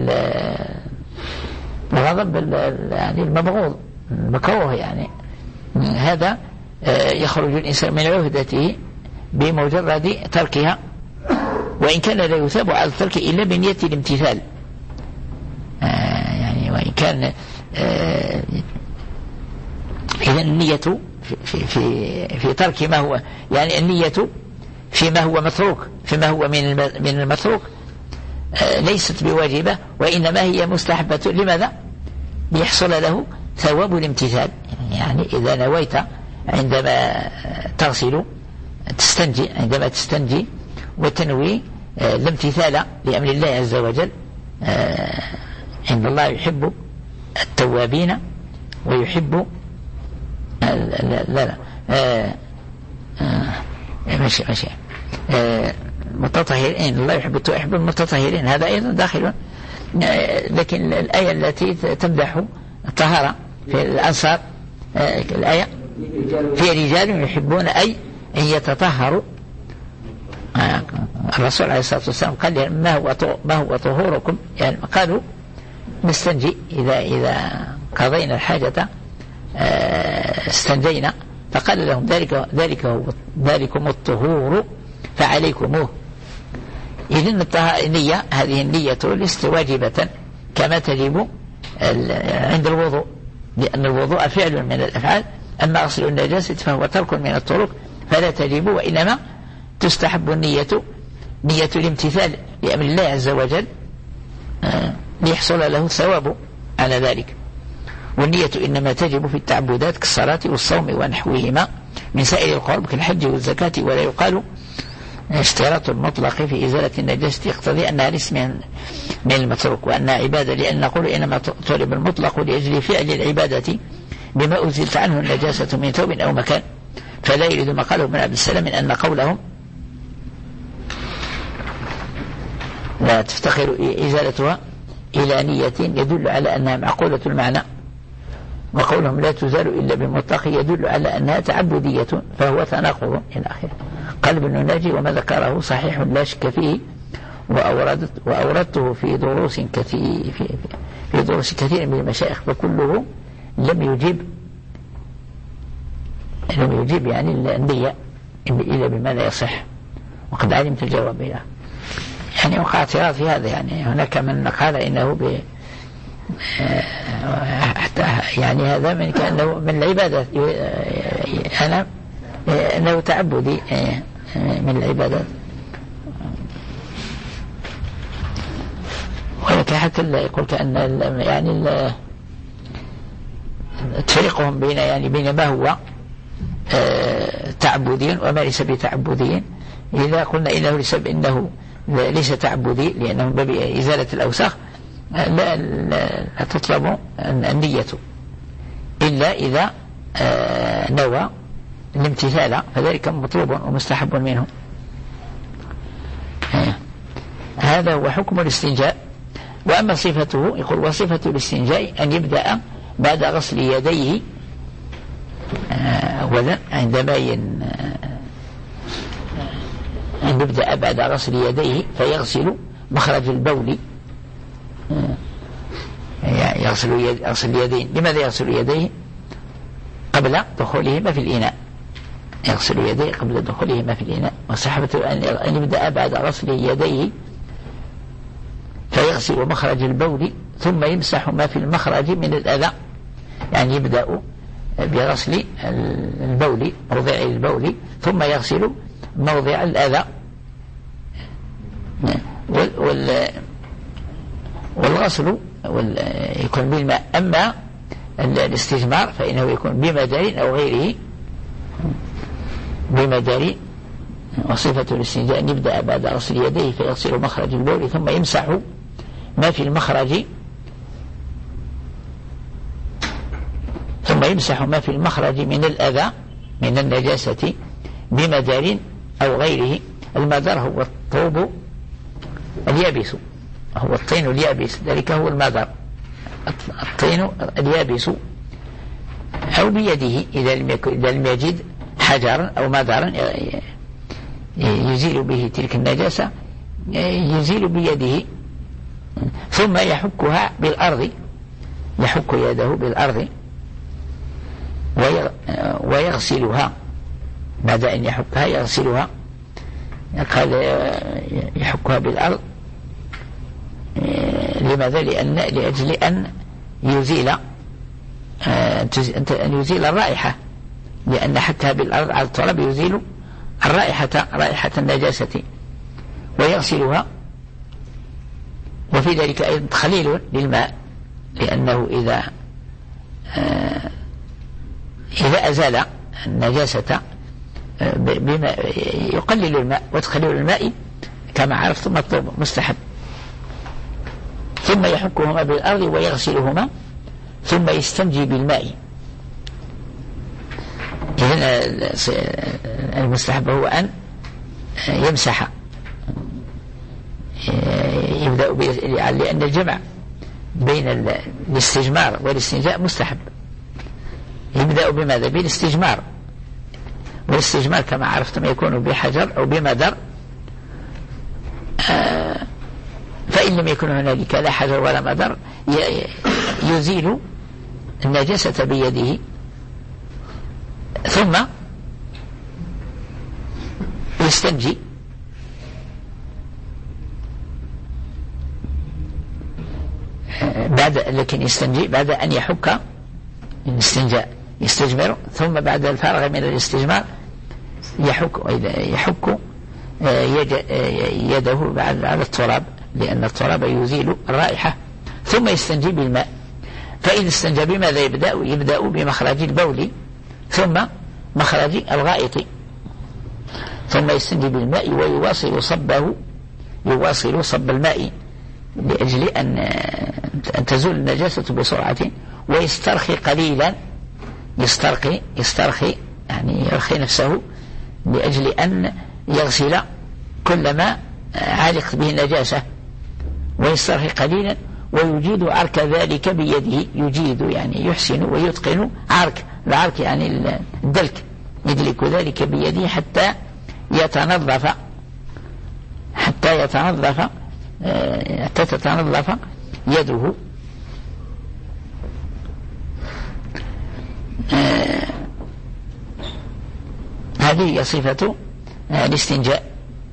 الغضب يعني المبغوض المكروه، يعني هذا يخرج الإنسان من عهدته بمجرد تركها، وإن كان لا يثاب على الترك إلا بنية الامتثال. يعني وإن كان إذا النية في, في, في ترك ما هو، يعني النية فيما هو متروك، فيما هو من من المتروك ليست بواجبة، وإنما هي مستحبة. لماذا؟ ليحصل له ثواب الامتثال. يعني إذا نويت عندما تغسل تستنجي، عندما تستنجي وتنوي الامتثال لأمر الله عز وجل، إن الله يحب التوابين ويحب لا لا, لا. آه آه ماشي ماشي آه متطهرين، الله يحب يحب المتطهرين، هذا أيضا داخل. آه لكن الآية التي تمدح الطهارة في الأنصار، آه الآية في رجال يحبون أي أن يتطهروا. آه الرسول عليه الصلاة والسلام قال ما هو ما هو طهوركم، يعني قالوا نستنجي إذا إذا قضينا الحاجة استنجينا، فقال لهم ذلك ذلك هو ذلكم الطهور فعليكموه. إذن النية هذه النية ليست واجبة كما تجب عند الوضوء، لأن الوضوء فعل من الأفعال، أما غسل النجاسة فهو ترك من الطرق فلا تجب، وإنما تستحب النية نية الامتثال لأمر الله عز وجل ليحصل له الثواب على ذلك. والنية إنما تجب في التعبدات كالصلاة والصوم ونحوهما من سائر القرب كالحج والزكاة، ولا يقال اشتراط المطلق في إزالة النجاسة يقتضي أنها ليس من من المتروك وأنها عبادة، لأن نقول إنما طلب المطلق لأجل فعل العبادة بما أزلت عنه النجاسة من ثوب أو مكان، فلا يريد ما قاله ابن عبد السلام من أن قولهم لا تفتقر إزالتها إلى نية يدل على أنها معقولة المعنى، وقولهم لا تزال إلا بالمطلق يدل على أنها تعبدية، فهو تناقض إلى آخره. قال ابن ناجي وما ذكره صحيح لا شك فيه، وأوردت وأوردته في دروس كثير في, في دروس كثير من المشايخ، فكله لم يجيب لم يجيب يعني النية إلا بما لا يصح، وقد علمت الجواب له. يعني وقع اعتراض في هذا، يعني هناك من قال إنه ب حتى يعني هذا من كأنه من العبادات، أنا أنه تعبدي من العبادات، ولكن حتى يقول كأن يعني تفريقهم بين يعني بين ما هو تعبدي وما ليس بتعبدي. إذا قلنا إنه ليس إنه ليس تعبدي لأنه من باب إزالة الأوساخ، لا, لا تطلب النية إلا إذا نوى الامتثال، فذلك مطلوب ومستحب منه. هذا هو حكم الاستنجاء. وأما صفته يقول وصفة الاستنجاء أن يبدأ بعد غسل يديه أولا عندما ين أن يبدأ بعد غسل يديه فيغسل مخرج البول، يغسل يغسل اليدين. لماذا يغسل يديه؟ قبل دخولهما في الإناء، يغسل يديه قبل دخولهما في الإناء. وصحبته أن يبدأ بعد غسل يديه فيغسل مخرج البول ثم يمسح ما في المخرج من الأذى، يعني يبدأ بغسل البول موضع البول ثم يغسل موضع الأذى. والغسل يكون بالماء. أما الاستجمار فإنه يكون بمدار أو غيره بمدار. وصفة الاستنجاء أن يبدأ بعد غسل يديه فيغسل مخرج البول ثم يمسح ما في المخرج ثم يمسح ما في المخرج من الأذى من النجاسة بمدار أو غيره. المدار هو الطوب اليابس، هو الطين اليابس، ذلك هو المدر، الطين اليابس. أو بيده إذا لم إذا لم يجد حجرا أو مدرا يزيل به تلك النجاسة يزيل بيده، ثم يحكها بالأرض، يحك يده بالأرض ويغسلها. بعد أن يحكها يغسلها، قال يحكها بالأرض. لماذا؟ لأن لأجل أن يزيل أن يزيل الرائحة، لأن حكها بالأرض على التراب يزيل الرائحة، رائحة النجاسة، ويغسلها. وفي ذلك أيضا تخليل للماء، لأنه إذا إذا أزال النجاسة بما يقلل الماء، وتخليل الماء كما عرفتم مطلوب مستحب. ثم يحكهما بالأرض ويغسلهما، ثم يستنجي بالماء. إذن المستحب هو أن يمسح، يبدأ لأن الجمع بين الاستجمار والاستنجاء مستحب. يبدأ بماذا؟ بالاستجمار، والاستجمار كما عرفتم يكون بحجر أو بمدر، فإن لم يكن هنالك لا حجر ولا مدر يزيل النجاسة بيده، ثم يستنجي. بعد لكن يستنجي بعد أن يحك الاستنجاء، يستجمر، ثم بعد الفارغ من الاستجمار يحك يحك يده على التراب، لأن التراب يزيل الرائحة، ثم يستنجي بالماء. فإذا استنجى بماذا يبدأ؟ يبدأ بمخرج البول، ثم مخرج الغائط، ثم يستنجي بالماء ويواصل صبه، يواصل صب الماء لأجل أن أن تزول النجاسة بسرعة، ويسترخي قليلا، يسترخي يسترخي يعني يرخي نفسه لأجل أن يغسل كل ما علقت به النجاسة، ويسترخي قليلا، ويجيد عرك ذلك بيده، يجيد يعني يحسن ويتقن عرك، العرك يعني الدلك، يدلك ذلك بيده حتى يتنظف حتى يتنظف حتى تتنظف يده. هذه هي صفة الاستنجاء.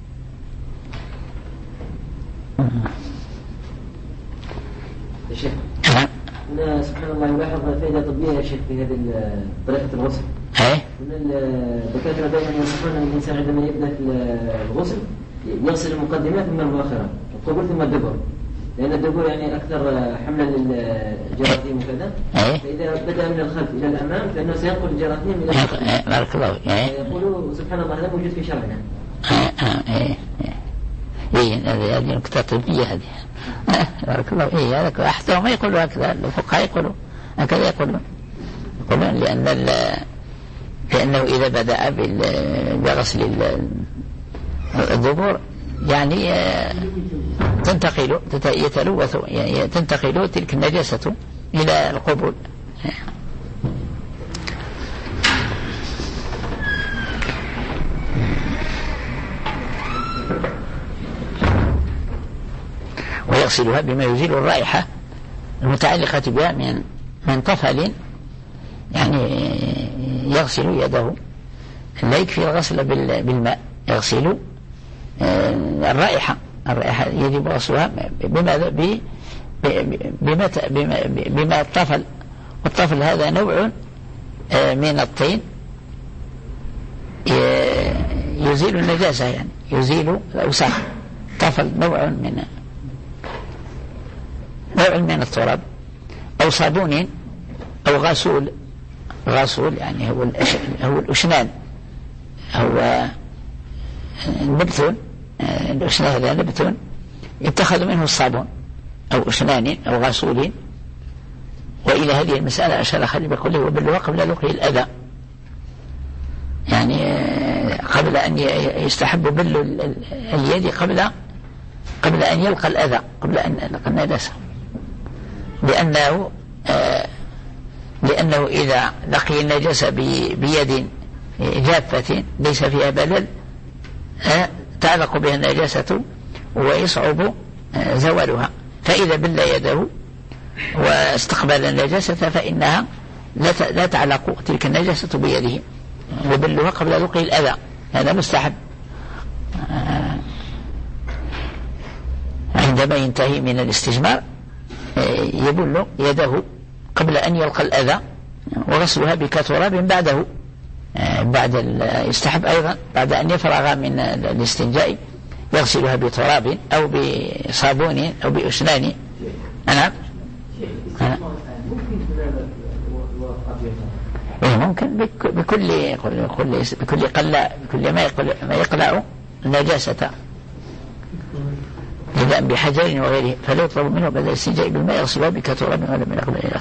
يا شيخ هنا سبحان الله يلاحظ فائدة طبية يا شيخ في هذه طريقة الغسل. ايه من الدكاترة دائما ينصحون الإنسان عندما يبدأ في الغسل يغسل المقدمات ثم المؤخرة، القبول ثم الدبر، لأن الدبر يعني أكثر حملا للجراثيم وكذا. فإذا بدأ من الخلف إلى الأمام فإنه سينقل الجراثيم إلى الخلف. بارك الله. يقولوا سبحان الله هذا موجود في شرعنا. ايه ايه هذه نكتة طبية هذه. بارك الله. ايه هذا حتى ما يقولوا هكذا، الفقهاء يقولوا هكذا، يقولون يقولون لأن لأنه إذا بدأ بغسل الدبر يعني تنتقل يتلوث يعني تنتقل تلك النجاسة إلى القبول. ويغسلها بما يزيل الرائحة المتعلقة بها من من طفل، يعني يغسل يده، لا يكفي الغسل بالماء، يغسل الرائحة الرائحة يجب غسلها بماذا؟ بما بما الطفل، والطفل هذا نوع من الطين يزيل النجاسة، يعني يزيل الأوساخ. طفل نوع من نوع من التراب، أو صابون، أو غسول. غسول يعني هو هو الأشنان، هو نبت، الأشنان هذا نبت يتخذ منه الصابون، أو أشنان أو غسول. وإلى هذه المسألة أشار خليل بقوله وباللغة قبل ذكر الأذى، يعني قبل أن يستحب بل اليد قبل قبل أن يلقى الأذى، قبل أن يلقى النجاسة، لأنه آه لأنه إذا لقي النجاسة بيد جافة ليس فيها بلل آه تعلق بها النجاسة ويصعب آه زوالها، فإذا بل يده واستقبل النجاسة فإنها لا تعلق تلك النجاسة بيده، وبلها قبل لقي الأذى، هذا مستحب. آه عندما ينتهي من الاستجمار يبل يده قبل أن يلقى الأذى، وغسلها بكتراب بعده، بعد يستحب أيضا بعد أن يفرغ من الاستنجاء يغسلها بتراب أو بصابون أو بأسنان. أنا ممكن بكل بكل بكل قلاء بكل ما يقلع ما يقلع النجاسة، إذا بحجر وغيره، فلا يطلب منه بدل الاستنجاء بالماء يغسلها بكتراب ولم يقل إليه،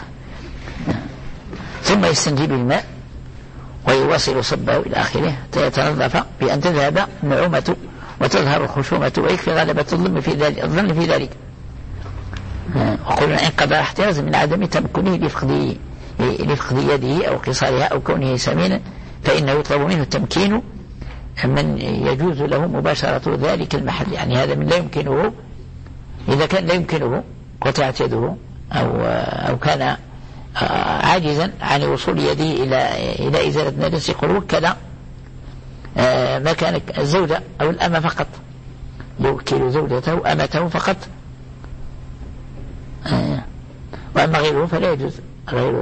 ثم يستنجي بالماء ويواصل صبه إلى آخره حتى يتنظف بأن تذهب النعومة وتظهر الخشومة ويكفي غلبة الظن في ذلك الظن في ذلك وقلنا إن قدر احتراز من عدم تمكنه لفقد لفقد يده أو قصارها أو كونه سمينا، فإنه يطلب منه التمكين من يجوز له مباشرة ذلك المحل، يعني هذا من لا يمكنه، إذا كان لا يمكنه قطعت يده أو أو كان عاجزا عن وصول يده إلى إلى إزالة نجاسة، يقول وكل مكان الزوجة أو الأمة فقط، يوكل زوجته أمته فقط، وأما غيره فلا يجوز غير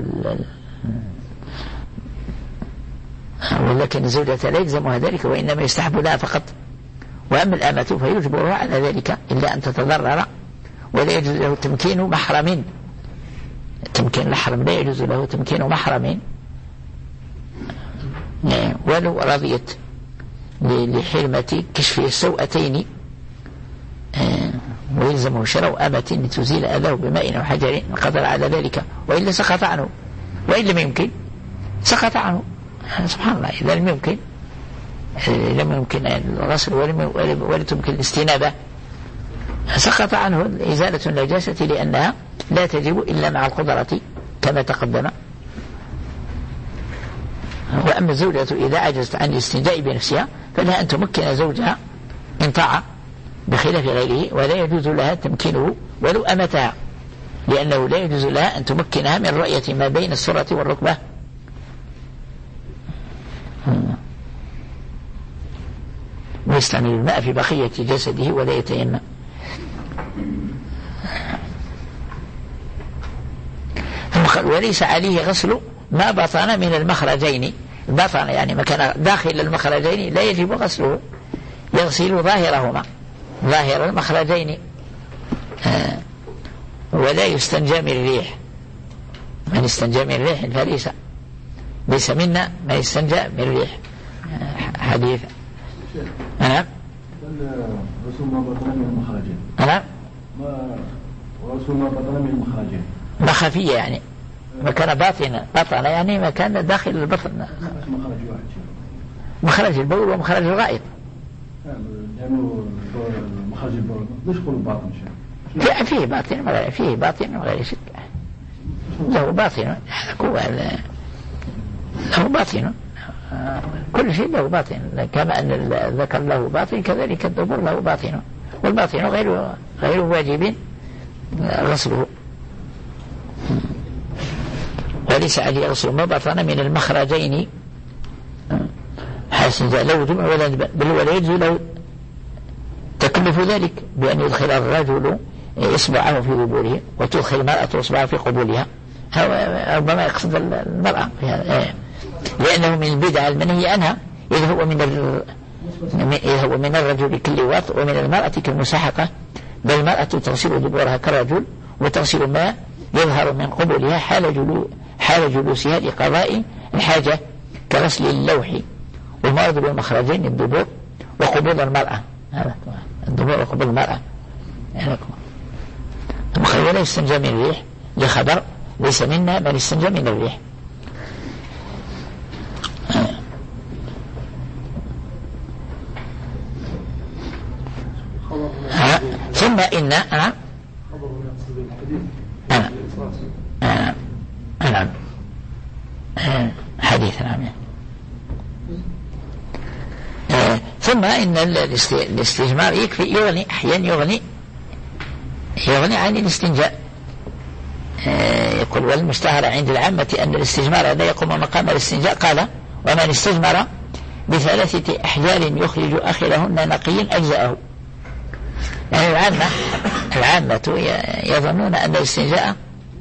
ولكن الزوجة لا يلزمها ذلك وإنما يستحب لها فقط، وأما الأمة فيجبرها على ذلك إلا أن تتضرر، ولا يجوز له تمكين محرم، تمكين محرم لا يجوز له تمكين محرم ولو رضيت لحرمة كشف السوءتين، ويلزمه شراء أمة لتزيل أذاه بماء أو حجر إن قدر على ذلك، وإلا سقط عنه، وإن لم يمكن سقط عنه، سبحان الله. إذا لم يمكن لم يمكن الغسل ولم تمكن الاستنابة سقط عنه إزالة النجاسة، لأنها لا تجب إلا مع القدرة كما تقدم. وأما الزوجة إذا عجزت عن الاستنجاء بنفسها فلها أن تمكن زوجها إن طاع بخلاف غيره، ولا يجوز لها تمكينه ولو أمتها، لأنه لا يجوز لها أن تمكنها من رؤية ما بين السرة والركبة. ويستعمل الماء في بقية جسده ولا يتيمم. وليس عليه غسل ما بطن من المخرجين، بطن يعني مكان داخل المخرجين لا يجب غسله، يغسل ظاهرهما ظاهر المخرجين، آه ولا يستنجى من الريح، من استنجى من الريح فليس ليس منا ما يستنجى من الريح. آه حديث أنا رسول ما بطن من المخرجين أنا ورسول ما بطن من المخرجين مخفية يعني مكان باطن بطن يعني مكان داخل البطن، مخرج واحد مخرج البول ومخرج الغائط، لأنه مخرج البول مش كل باطن شيء، فيه باطن فيه باطن وغير شك، له باطن له باطن كل شيء له باطن، كما أن الذكر له باطن كذلك الدبر له باطن، والباطن غير غير واجب غسله. وليس عليه غسل ما بطن من المخرجين حسن لو جمع ولا بل ولا يجوز له تكلف ذلك بأن يدخل الرجل إصبعه في قبوله وتدخل المرأة إصبعها في قبولها، ربما يقصد المرأة لأنه من البدع المنهي عنها، إذ هو من إذ هو من الرجل كاللواط ومن المرأة كالمساحقة، بل المرأة تغسل دبورها كالرجل وتغسل ما يظهر من قبولها حال جلو حال جلوسها لقضاء الحاجة كغسل اللوح، والمرض بالمخرجين الدبور وقبول المرأة، هذا الدبور وقبول المرأة. المخرج لا يستنجى من الريح لخبر ليس منا من استنجى من الريح. ثم ثم إن نعم نعم حديث نعم ثم إن الاستجمار يكفي يغني أحيانا يغني يغني عن الاستنجاء. يقول والمشتهر عند العامة أن الاستجمار لا يقوم مقام الاستنجاء. قال ومن استجمر بثلاثة أحجار يخرج آخرهن نقي أجزاءه. يعني العامة العامة يظنون أن الاستنجاء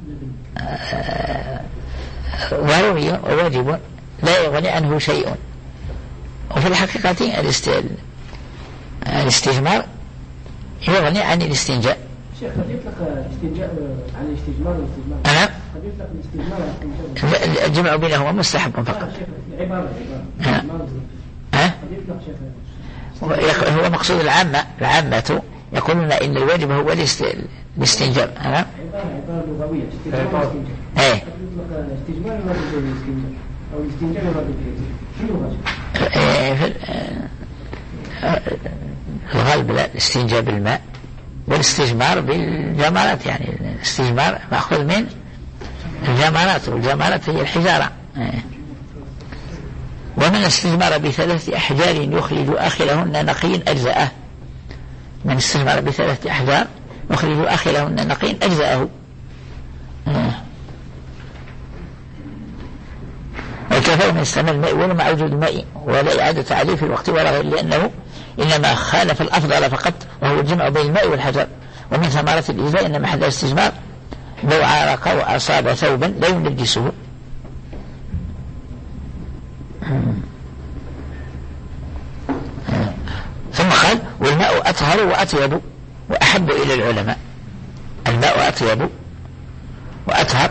ضروري وواجب لا يغني عنه شيء، وفي الحقيقة الاستجمار يغني عن الاستنجاء. شيخ قد يطلق الاستنجاء عن الاستجمار والاستجمار. أنا قد يطلق الاستجمار. الجمع بينهما مستحب فقط. عبارة عبارة. ها؟ قد يطلق شيخ. هو مقصود العامة العامة يقولون إن الواجب هو الاستنجاب. أنا عبارة عبارة لغوية استجمار واستنجاب. إيه. قد يطلق الاستجمار يراد به الاستنجاب أو الاستنجاب يراد به. شنو هذا؟ الغالب لا الاستنجاب بالماء والاستجمار بالجمارات. يعني الاستجمار مأخوذ من الجمارات والجمارات هي الحجارة. ومن استجمار بثلاثة أحجار يخرج آخرهن نقي أجزاءه. من استجمار بثلاثة أحجار يخرج آخرهن نقي أجزاءه. وكفى من استعمال الماء ولما وجود الماء ولا إعادة عليه في الوقت ولا غير، لأنه إنما خالف الأفضل فقط وهو الجمع بين الماء والحجر. ومن ثمرة الإجزاء أن محل الاستجمار لو عارق وأصاب ثوبا لا ينجسه. ثم قال والماء أطهر وأطيب وأحب إلى العلماء. الماء أطيب وأطهر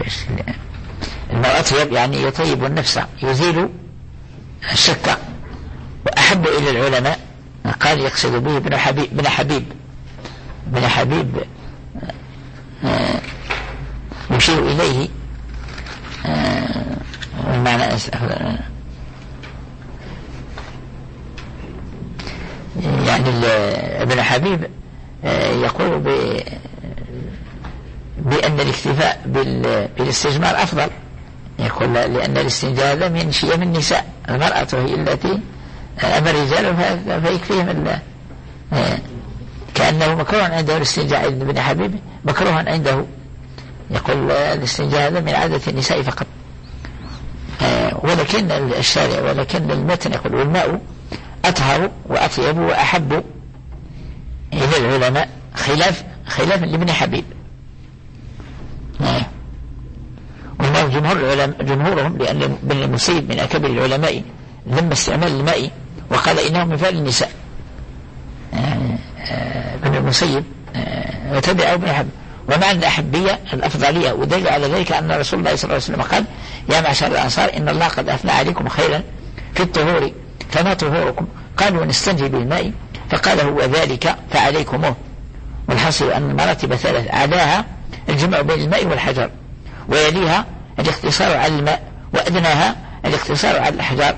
الماء أطيب يعني يطيب النفس يزيل الشك. وأحب إلى العلماء قال يقصد به ابن حبيب بن حبيب بن حبيب يشير إليه المعنى يعني ابن حبيب يقول بأن الاكتفاء بالاستجمار أفضل. يقول لأن الاستنجاء هذا من شيم النساء، المرأة هي التي أما الرجال فيكفيهم كأنه مكروه عنده الاستنجاء. ابن حبيب مكروه عنده يقول الاستنجاء هذا من عادة النساء فقط. ولكن الشارع ولكن المتن يقول والماء أطهر وأطيب وأحب إلى العلماء خلاف خلاف لابن حبيب. والماء جمهور العلماء جمهورهم لأن ابن المسيب من أكبر العلماء لما استعمال الماء وقال إنه من فعل النساء. ابن المسيب وتبعه ابن حبيب. ومعنى الأحبية الأفضلية ودل على ذلك أن رسول الله صلى الله عليه وسلم قال يا معشر الأنصار إن الله قد أثنى عليكم خيرا في الطهور فما طهوركم؟ قالوا نستنجي بالماء فقال هو ذلك فعليكموه. والحاصل أن المراتب ثلاث أعلاها الجمع بين الماء والحجر ويليها الاقتصار على الماء وأدناها الاقتصار على الأحجار.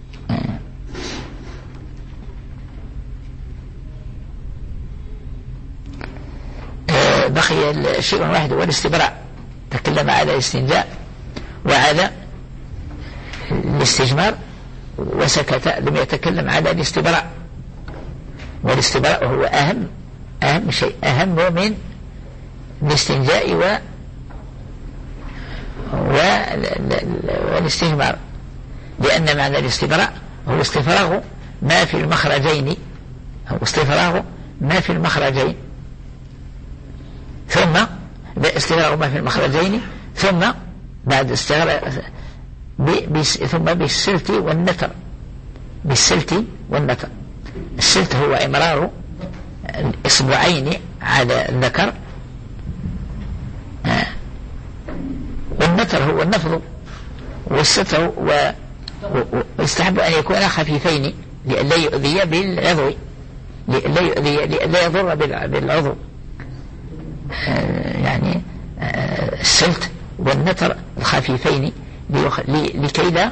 بقي الشيء واحد هو الاستبراء. تكلم على الاستنجاء وعلى الاستجمار وسكت لم يتكلم على الاستبراء. والاستبراء هو أهم أهم شيء أهم من الاستنجاء و والاستجمار، لأن معنى الاستبراء هو استفراغ ما في المخرجين هو استفراغ ما في المخرجين ثم استفراغ ما في المخرجين ثم بعد استغراق ثم بالسلت والنتر بالسلت والنتر. السلت هو إمرار الإصبعين على الذكر والنتر هو النفض والستر ويستحب أن يكون خفيفين لئلا يؤذي بالعضو لئلا يؤذي لئلا يضر بالعضو. يعني السلت والنتر الخفيفين لكي لا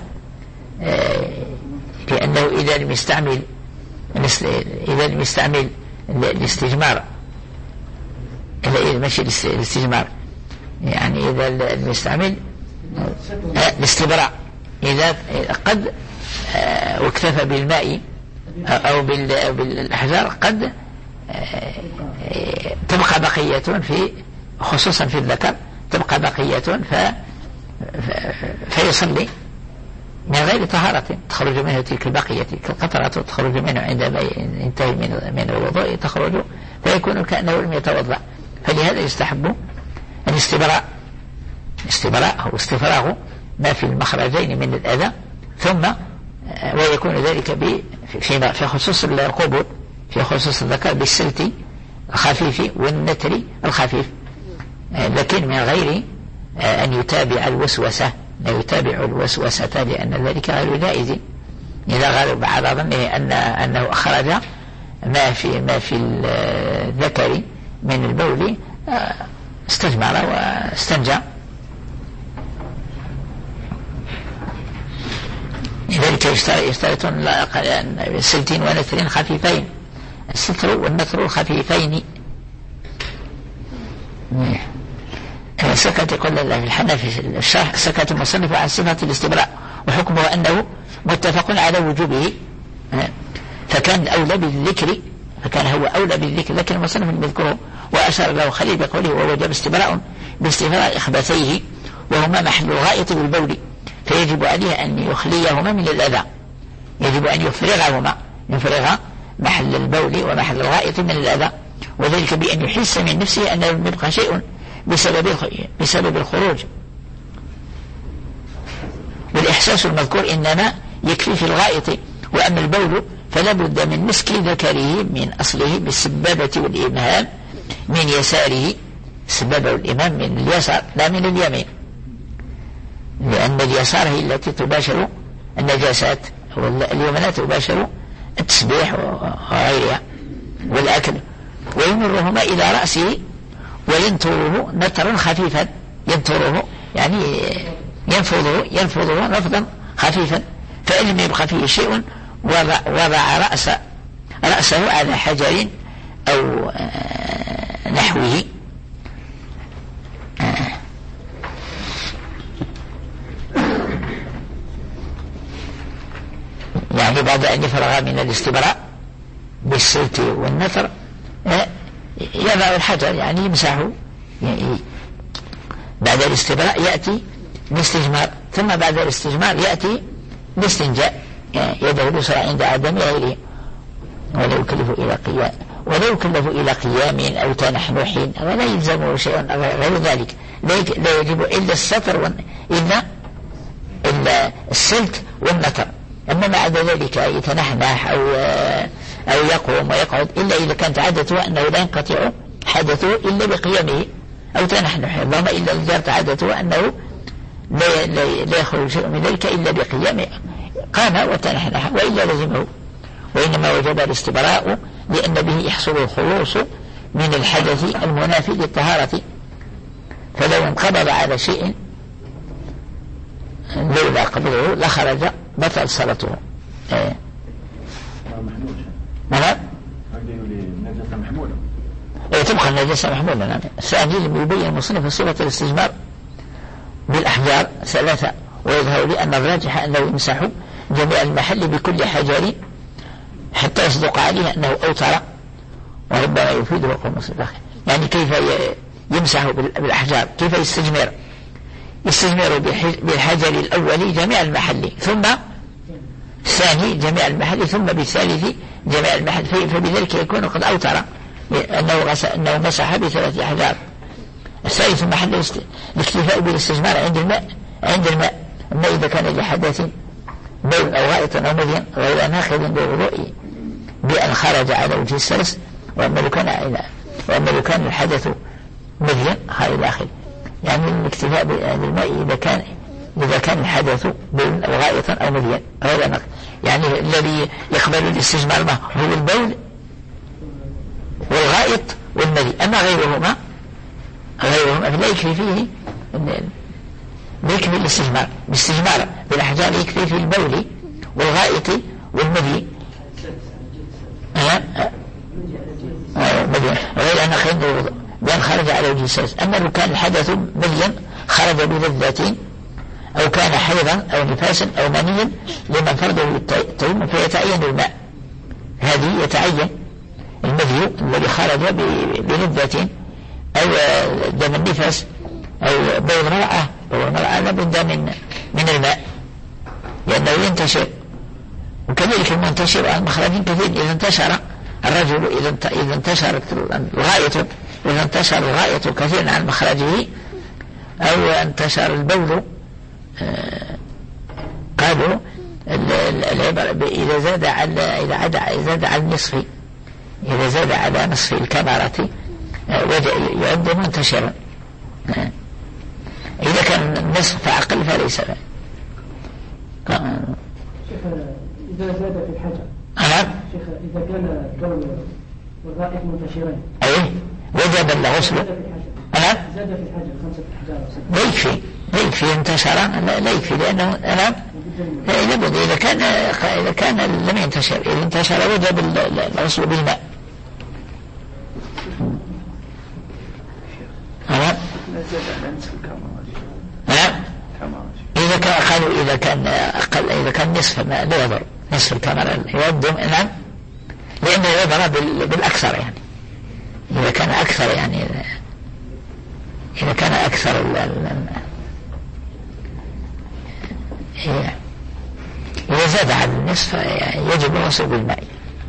لأنه إذا لم يستعمل إذا لم يستعمل الاستجمار ماشي الاستجمار، يعني إذا المستعمل الاستبراء إذا قد واكتفى بالماء أو بالأحجار قد تبقى بقية في خصوصا في الذكر تبقى بقية ف فيصلي من غير طهارة تخرج منه تلك البقية، تلك القطرة تخرج منه عندما ينتهي من الوضوء تخرج فيكون كأنه لم يتوضأ. فلهذا يستحب الاستبراء، استبراء هو استفراغ ما في المخرجين من الأذى، ثم ويكون ذلك في في خصوص القبول في خصوص الذكر بالسلت الخفيف والنتر الخفيف، لكن من غير أن يتابع الوسوسة، لا يتابع الوسوسة لأن ذلك غير جائز. إذا غلب على ظنه أن أنه أخرج ما في ما في الذكر من البول استجمر واستنجى. لذلك يشترط سلتين ونثر خفيفين، الستر والنثر الخفيفين. سكت يقول الله في الحنفي في الشرح سكت المصنف عن صفة الاستبراء وحكمه أنه متفق على وجوبه، فكان أولى بالذكر فكان هو أولى بالذكر، لكن المصنف يذكره وأشار له خليل بقوله ووجب استبراء باستفراء إخبثيه وهما محل الغائط والبول، فيجب عليه أن يخليهما من الأذى، يجب أن يفرغهما يفرغ محل البول ومحل الغائط من الأذى، وذلك بأن يحس من نفسه أنه لم يبقى شيء بسبب بسبب الخروج. والإحساس المذكور إنما يكفي في الغائط، وأما البول فلا بد من مسك ذكره من أصله بالسبابة والإمهام من يساره، السبابة والإمهام من اليسار لا من اليمين، لأن اليسار هي التي تباشر النجاسات واليمنى تباشر التسبيح وغيرها والأكل. ويمرهما إلى رأسه وينطره نطرا خفيفا، ينطره يعني ينفضه ينفضه نفضا خفيفا، فإن لم يبقى فيه شيء وضع, وضع رأس رأسه على حجر أو نحوه. يعني بعد أن يفرغ من الاستبراء بالسلت والنثر يضع الحجر يعني يمسحه، يعني بعد الاستبراء يأتي الاستجمار، ثم بعد الاستجمار يأتي الاستنجاء، يعني يده اليسرى عند عدم غيره، ولا يكلف إلى قيام ولا يكلف إلى قيام أو تنحنح ولا يلزمه شيء غير ذلك، لا يجب إلا الستر إلا إلا السلت والنثر. أما بعد ذلك يتنحنح أو أو يقوم ويقعد إلا إذا كانت عادته أنه لا ينقطع حدثه إلا بقيامه أو تنحنح، اللهم إلا إذا كانت عادته أنه لا, لا, لا يخرج شيء من ذلك إلا بقيامه قام وتنحنح وإلا لزمه. وإنما وجب الاستبراء لأن به يحصل الخلوص من الحدث المنافي للطهارة، فلو انقبض على شيء لولا قبضه لخرج بطل صلاته. ايه نعم النجاسة محمولة، ايه تبقى النجاسة محمولة. نعم. الثاني لم يبين المصنف صفة الاستجمار بالأحجار ثلاثة، ويظهر لي أن الراجح أنه يمسح جميع المحل بكل حجر حتى يصدق عليه أنه أوتر، وربما يفيده وقوم الصداق. يعني كيف يمسح بالأحجار، كيف يستجمر يستجمر بالحجر الأول جميع المحل، ثم الثاني جميع المحل، ثم بالثالث جميع المحل، فبذلك يكون قد أوتر أنه, أنه مسح بثلاث أحجار. الثالث محل الاكتفاء بالاستجمار عند الماء عند الماء أما إذا كان لحدث بول أو غائط أو مذي غير ناخذ بالوضوء بأن خرج على وجه السلس، وأما لو كان وأما لو كان الحدث مذي إلى آخره. يعني الاكتفاء بالماء إذا كان إذا كان الحدث بول أو غائط أو مذي غير ناخذ، يعني الذي يقبل الاستجمار ما هو البول والغائط والمذي، أما غيرهما غيرهما فلا يكفي فيه يكفي الاستجمار. الاستجمار بالأحجار يكفي في البول والغائط والمذي غير أن بأن خرج على وجه السلس. أما لو كان الحدث مليا خرج بلذة أو كان حيضا أو نفاسا أو منيا لمن فرضه التيمم فيتعين الماء، هذه يتعين المذي الذي خرج بلذة أو دم النفاس أو بول المرأة. بول المرأة لابد من من الماء لأنه ينتشر، وكذلك المنتشر عن مخرج كثير. إذا انتشر الرجل إذا إذا انتشرت الغائط إذا انتشر الغائط كثيرا عن مخرجه أو انتشر البول قالوا العبارة إذا زاد على إذا عدا زاد على النصف إذا زاد على نصف الكمرة يعد منتشرا. إذا كان النصف فأقل فليس له. إذا زاد في الحجر أه؟ شيخ إذا كان البول والغائط منتشرين أيه وجب الغسل. أه؟ زاد في الحجر خمسة أحجار لا يكفي لا يكفي انتشر لا, لا يكفي لأنه أنا لابد إذا كان إذا كان لم ينتشر إذا انتشر وجب الغسل بالماء. أه؟ أه؟ إذا كان قالوا إذا كان أقل إذا كان نصف ما لا يضر نصف الكاميرا يودم نعم لأنه يضر بالأكثر يعني إذا كان أكثر يعني إذا كان أكثر ال ال إذا زاد على النصف يجب الغسل بالماء.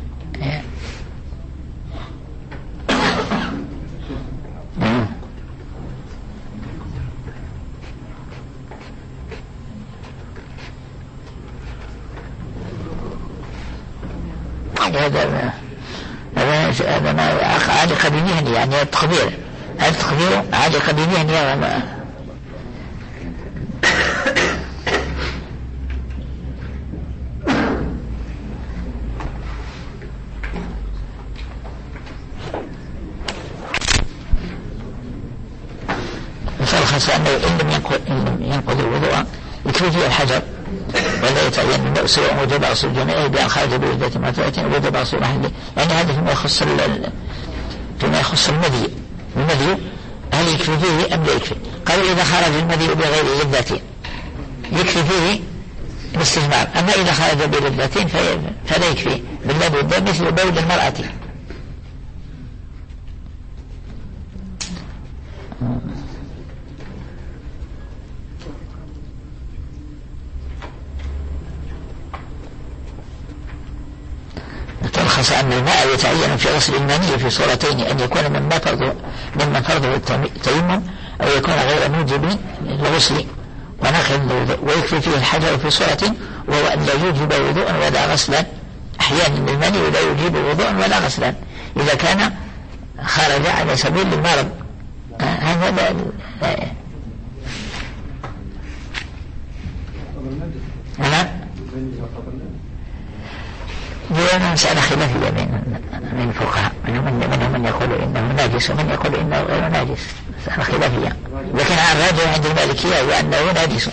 هذا هذا ما عادة قديميا يعني التخبير هذا التخبير عادة قديميا يعني فالخاصة أنه إن لم ينقض الوضوء يكفي فيه الحجر ولا يتعين الماء سواء وجب أصل جميعه بأن خرج بوجدة معتوية وجب أصل أهله يعني هذا فيما يخص فيما يخص المذي. المذي هل يكفي فيه أم لا يكفي؟ قالوا إذا خرج المذي بغير لذة يكفي فيه الاستجمار، أما إذا خرج بلذة فلا يكفي باللذة مثل بول المرأة. تلخص أن الماء يتعين في غسل المني في صورتين: أن يكون ممن فرضه ممن فرضه التيمم أو يكون غير موجب للغسل ونقل الوضوء، ويكفي فيه الحجر في صورة وهو أن لا يوجب وضوءا ولا غسلا. أحيانا المني لا يوجب وضوءا ولا غسلا إذا كان خرج على سبيل المرض. هذا لا لا أنا هي مسألة خلافية بين من الفقهاء، منهم من يقول إنه ناجس ومن يقول إنه غير ناجس، مسألة خلافية. لكن الراجح عند المالكية هو أنه ناجس.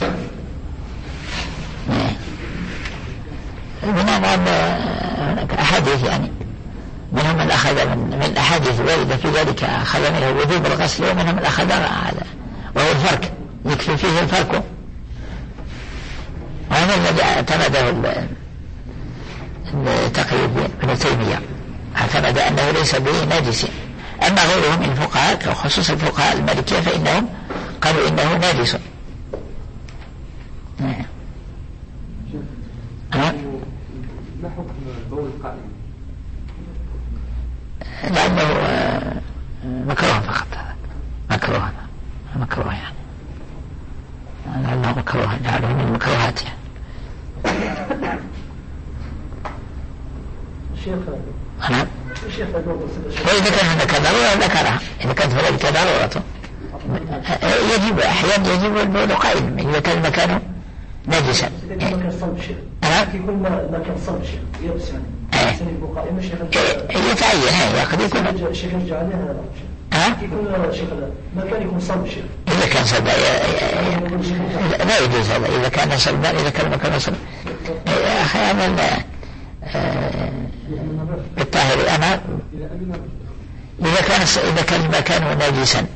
منهم هناك أحاديث يعني منهم من أخذ من الأحاديث الواردة في ذلك أخذ منه وجوب الغسل، ومنهم من أخذ هذا وهو الفرق، يكفي فيه الفرق. وهذا الذي اعتمده تقي ابن تيمية، اعتمد أنه ليس به ناجس. أما غيرهم من الفقهاء وخصوصا الفقهاء المالكية فإنهم قالوا إنه ناجس. ما حكم البول القائم؟ لأنه مكروه فقط، مكروه مكروه يعني لأنه مكروه جعله من المكروهات يعني. نعم. وإذا كان هناك ضرورة ذكرها، إذا كانت هناك ضرورة يجب أحيانا يجب البول قائما إذا كان مكانه نجسا. إذا كان صلب شيء يكون مكان صلب شيء يبس يعني سنبقى قائما شيخ يتعين هذا قد يكون شيخ يرجع عليها ها يكون شيخ مكان يكون صلب شيء. إذا كان صلب لا يجوز هذا إذا كان صلبا، إذا كان مكانه صلب يا أخي هذا بالطاهر. أنا إذا كان إذا كان المكان نجسا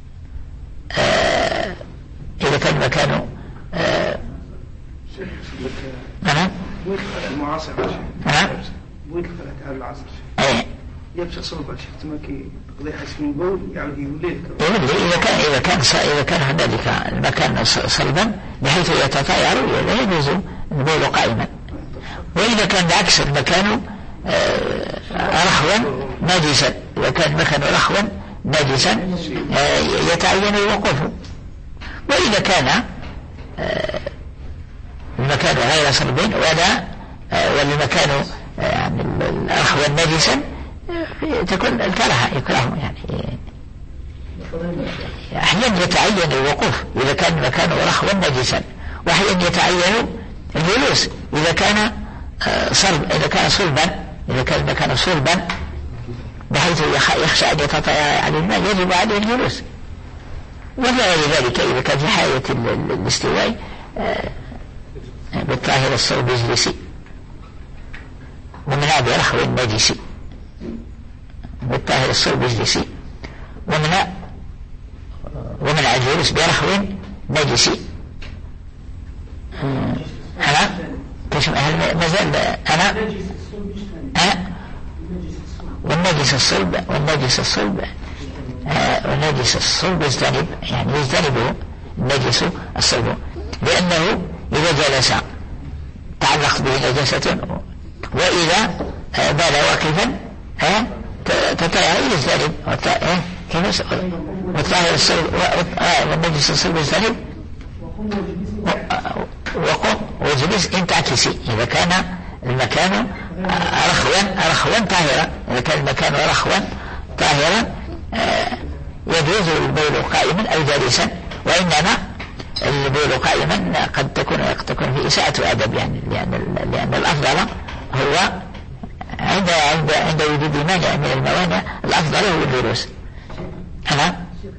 آه إذا كان المكان آه نعم المعاصر نعم بويت الخلات على العصر ايه يبشر صلبة شفت ما كي قضي حس من بول يعني يوليك يولي إذا كان إذا كان إذا كان هنالك المكان صلبا بحيث يتطاير لا يجوز البول قائما. وإذا كان العكس المكان رخوا نجسا إذا كان المكان رخوا نجسا يتعين الوقوف. وإذا كان المكان غير صلب ولا والمكان يعني الرخوا نجسا تكون الكراهة يكره يعني أحيانا يتعين الوقوف إذا كان المكان رخوا نجسا وأحيانا يتعين الجلوس إذا كان صلب إذا كان صلبا إذا كان المكان صلبا بحيث يخشى أن يتطاير على الماء يجب عليه الجلوس. وغير ذلك إذا كان في حالة الاستواء بالطاهر الصلب يجلسي ومن هذا رخو النجسي بالطاهر الصلب يجلسي ومن ومن الجلوس برخو نجسي. أنا هل ما زال أنا أنا والنجس الصلب والنجس الصلب والنجس الصلب يجتنب يعني يجتنبه النجس الصلب لأنه إذا جلس تعلقت به نجاسة وإذا بال واقفا تطير يجتنب والطاهر الصلب والنجس الصلب يجتنب وقم وجلس إن تعكسي إذا كان المكان رخوا رخوا طاهرا إذا كان المكان رخوا طاهرا يجوز البول قائما أو جالسا. وإنما البول قائما قد تكون قد تكون في إساءة أدب يعني لأن لأن الأفضل هو عند عند عند وجود مانع من الموانع الأفضل هو الجلوس. أنا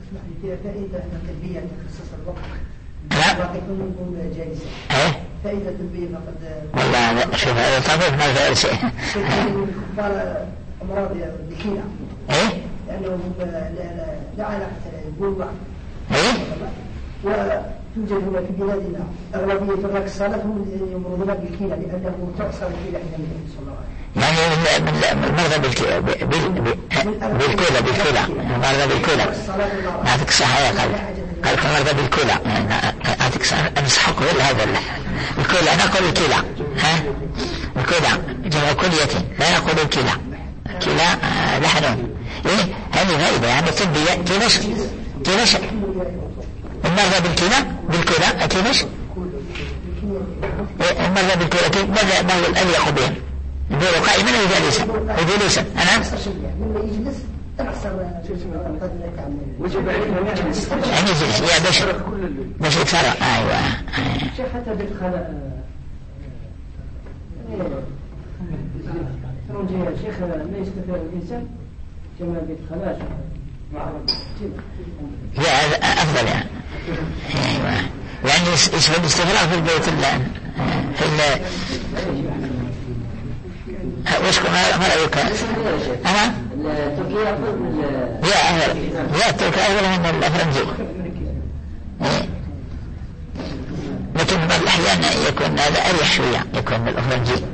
ايه فائدة البيع فقد والله لا شوف هذا طبيب ما غير شيء كفار أمراض الكلى ايه لأنه لا علاقة بالوضع ايه وتوجد هنا في بلادنا أغلبية ترك الصلاة هم يمرضون بالكلى لأنه تعصر الكلى عند النبي صلى الله عليه وسلم يعني من المرضى بالكلى بالكلى بالكلى المرضى بالكلى نعطيك صحة يا قلب قال المرضى بالكلى نعطيك صحة أنصحك ولا هذا الكلى نقول الكلى ها الكلى جمع كلية لا نقول الكلى كلى لحنون إيه هذه فائدة يعني طبية كلش كلش المرضى بالكلى بالكلى كلش المرضى بالكلى كيف ماذا ما هو الذي يقوم بهم يقول قائما وجالسا وجلوسا أنا يعني يجلس يا بشر بشر يتفرق أيوة حتى بالخلاء يا شيخ لا يستفيد الإنسان كما بالخلاء لا أفضل يعني أيوة يعني يسوي الاستفراغ في البيت الآن في ال وشكو ما رأيك أنا تركيا أفضل يا أهل يا تركيا أفضل من الأفرنجي لكن بعض الأحيان يكون هذا أريح شوية يكون الأفرنجي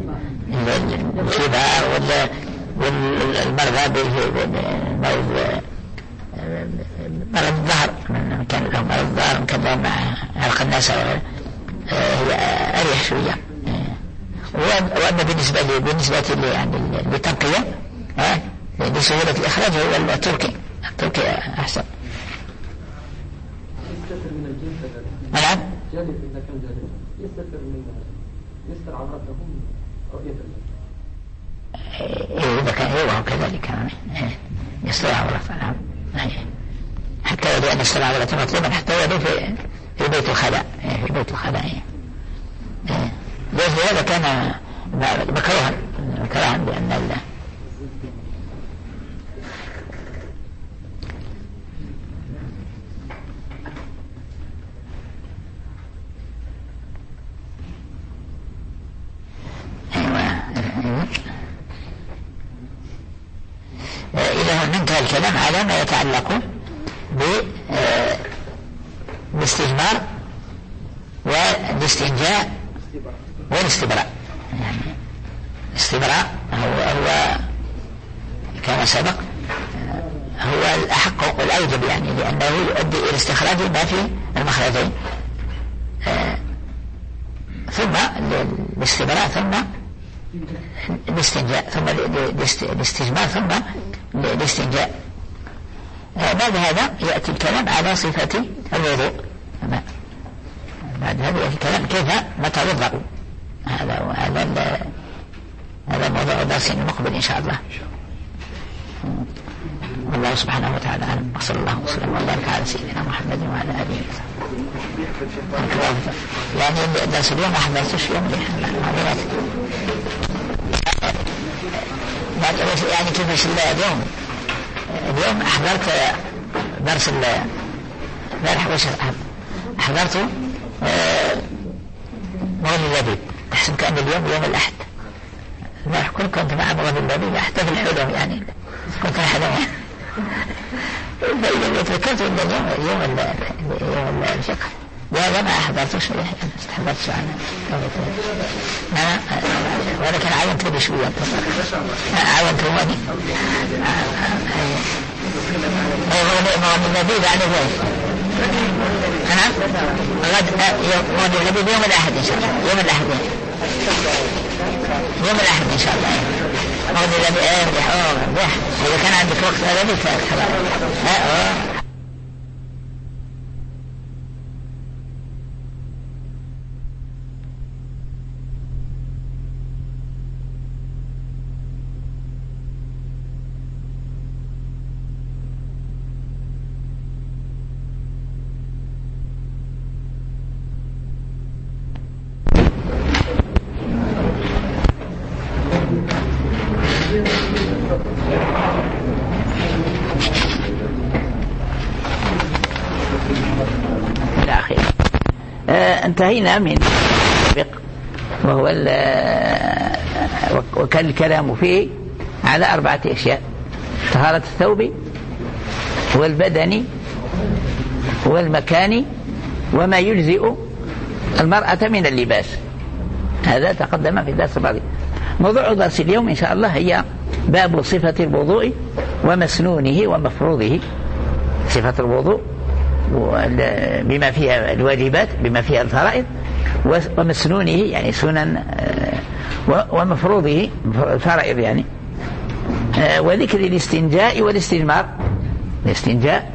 الشباب والمرضى بالمرض مرض الظهر كان لهم مرض الظهر كان لهم عرق الناس هي أريح شوية. وأما بالنسبة لي بالنسبة لي يعني للتنقية لسهولة الإخراج هو التركي التركي أحسن. يستتر من الجنس نعم جالس إذا كان جالس يستتر من يستر عورتهم رؤية إيه إذا كان هو كذلك يستر عورته نعم حتى ولو أن يستر عورته مطلوبا حتى ولو في في بيت الخلاء في بيت الخلاء لأجل هذا كان مكروها مكروها بأن الله إذا ننتهي الكلام على ما يتعلق بالاستجمار والاستنجاء والاستبراء. يعني الاستبراء هو, هو كما سبق هو الأحق والأوجب، يعني لأنه يؤدي إلى استخراج ما في المخرجين، ثم الاستبراء ثم الاستنجاء ثم الاستجمار ثم الاستنجاء. بعد هذا يأتي الكلام على صفة الوضوء. بعد هذا يأتي الكلام كيف نتوضأ. هذا هذا هذا موضوع درس المقبل إن شاء الله. الله سبحانه وتعالى أعلم، وصلى الله وسلم وبارك على سيدنا محمد وعلى آله وصحبه. يعني درس اليوم ما حضرتش يوم يعني كيفاش اليوم اليوم أحضرت درس البارح وش حضرته مغني اللبيب، أحسن كان اليوم يوم الأحد. البارح كنت كنت مع مغني اللبيب أحتفل الحلم، يعني كنت حلم تذكرت ان اليوم يوم يوم الفقه ولا ما حضرتش ولا استحضرتش عنه انا ولكن عاونت به شويه عاونت مغني مغني اللبيب يعني هو انا غد مغني اللبيب يوم الاحد ان شاء الله، يوم الاحد يوم الاحد ان شاء الله. مغني اللبيب ايه إذا كان عندك وقت هذا بك خلاص. انتهينا من السابق وهو وكان الكلام فيه على أربعة أشياء: طهارة الثوب والبدن والمكان وما يجزئ المرأة من اللباس. هذا تقدم في الدرس الماضي. موضوع درس اليوم إن شاء الله هي باب صفة الوضوء ومسنونه ومفروضه. صفة الوضوء بما فيها الواجبات بما فيها الفرائض، ومسنونه يعني سنن، ومفروضه الفرائض يعني، وذكر الاستنجاء والاستجمار. الاستنجاء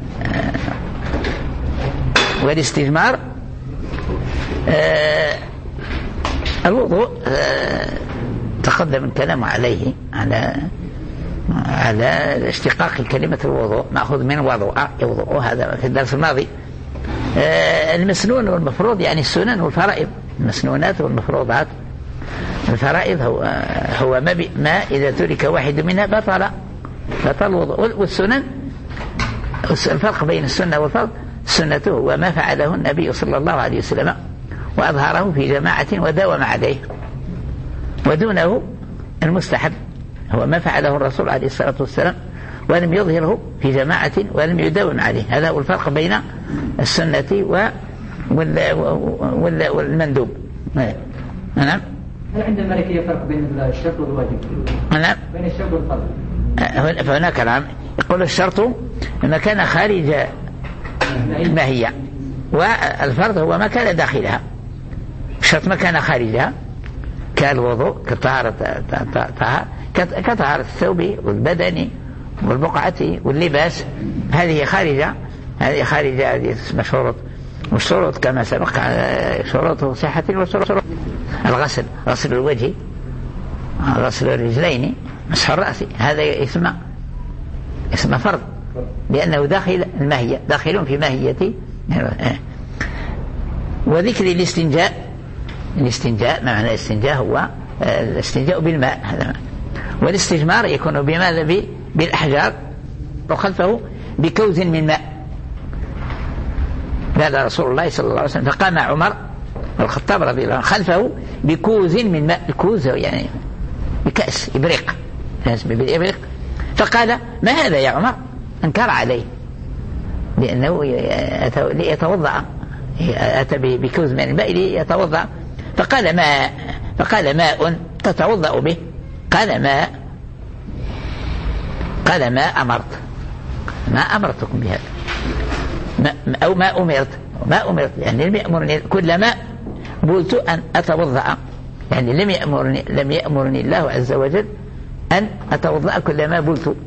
والاستجمار. الوضوء تقدم الكلام عليه على على اشتقاق كلمة الوضوء، مأخذ من وضوء يوضوء، هذا في الدرس الماضي. المسنون والمفروض يعني السنن والفرائض. المسنونات والمفروضات. الفرائض هو هو ما, ما إذا ترك واحد منها بطل بطل الوضوء. والسنن الفرق بين السنة والفرض: السنة هو ما فعله النبي صلى الله عليه وسلم وأظهره في جماعة وداوم عليه، ودونه المستحب هو ما فعله الرسول عليه الصلاة والسلام ولم يظهره في جماعة ولم يداوم عليه. هذا هو الفرق بين السنة والمندوب. نعم. هل عند المالكية فرق بين الشرط والواجب؟ نعم. بين الشرط والفرض. فهناك نعم يقول الشرط ما كان خارج الماهية، والفرض هو ما كان داخلها. الشرط ما كان خارجها كالوضوء كطهارة كطهارة الثوب والبدن والبقعة واللباس. هذه خارجة هذه خارجة هذه اسمها شروط. والشروط كما سبق شروط صحة وشروط الغسل، غسل الوجه، غسل الرجلين، مسح الرأس، هذا اسمه اسمه فرض لأنه داخل الماهية، داخل في ماهية. وذكر الاستنجاء. الاستنجاء ما معنى الاستنجاء؟ هو الاستنجاء بالماء هذا. والاستجمار يكون بماذا؟ بالأحجار، وخلفه بكوز من ماء. قال رسول الله صلى الله عليه وسلم: فقام عمر الخطاب رضي الله عنه خلفه بكوز من ماء. الكوز يعني بكأس إبريق، لازم بالإبريق فقال ما هذا يا عمر؟ أنكر عليه لأنه ليتوضأ، أتى بكوز من الماء ليتوضأ، فقال ماء، فقال ماء تتوضأ به، قال ماء، قال ما أمرت، ما أمرتكم بهذا، ما أو ما أمرت، ما أمرت يعني لم يأمرني، كلما قلت أن أتوضأ يعني لم يأمرني، لم يأمرني الله عز وجل أن أتوضأ كلما قلت،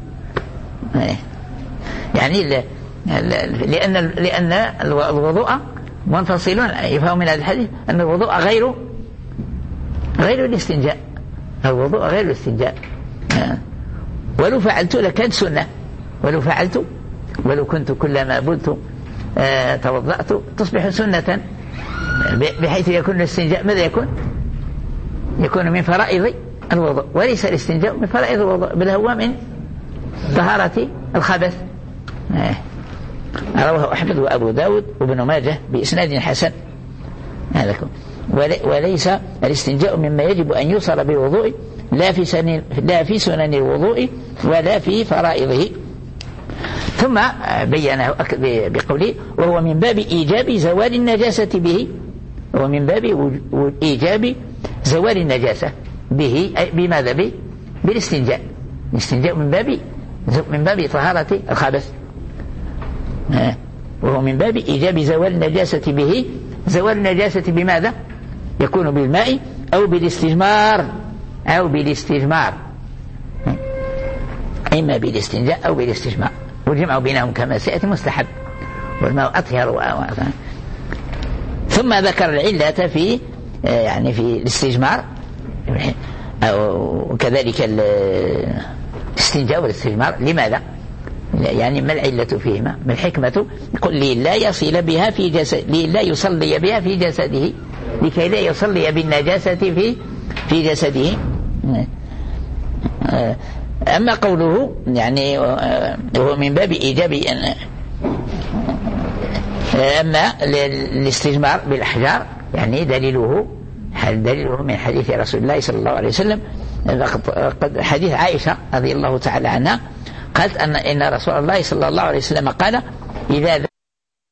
يعني لأن لأن الوضوء منفصل، يفهم من هذا الحديث أن الوضوء غير غير الاستنجاء، الوضوء غير الاستنجاء. ولو فعلت لكانت سنة، ولو فعلت ولو كنت كلما قلت آه توضأت تصبح سنة، بحيث يكون الاستنجاء ماذا يكون؟ يكون من فرائض الوضوء، وليس الاستنجاء من فرائض الوضوء، بل هو من طهارة الخبث. آه. رواه أحمد وأبو داود وابن ماجه بإسناد حسن. هذا وليس الاستنجاء مما يجب أن يوصل بالوضوء، لا في سنن لا في سنن الوضوء ولا في فرائضه. ثم بينه بقوله وهو من باب إيجاب زوال النجاسة به، وهو من باب إيجاب زوال النجاسة به، بماذا؟ به بالاستنجاء. الاستنجاء من باب من باب طهارة الخبث، وهو من باب إيجاب زوال النجاسة به. زوال النجاسة بماذا؟ يكون بالماء أو بالاستجمار، أو بالاستجمار، إما بالاستنجاء أو بالاستجمار، والجمع بينهم كما سيأتي مستحب، والماء أطهر. ثم ذكر العلة في يعني في الاستجمار، أو كذلك الاستنجاء والاستجمار. لماذا؟ يعني ما العلة فيهما؟ ما الحكمة؟ يقول لي لا يصل بها في جسد، لا يصلي بها في جسده، لكي لا يصلي بالنجاسة في في جسده. أما قوله يعني هو من باب إيجاب، أما الاستجمار بالأحجار يعني دليله دليله من حديث رسول الله صلى الله عليه وسلم، قد حديث عائشة رضي الله تعالى عنها قالت أن إن رسول الله صلى الله عليه وسلم قال إذا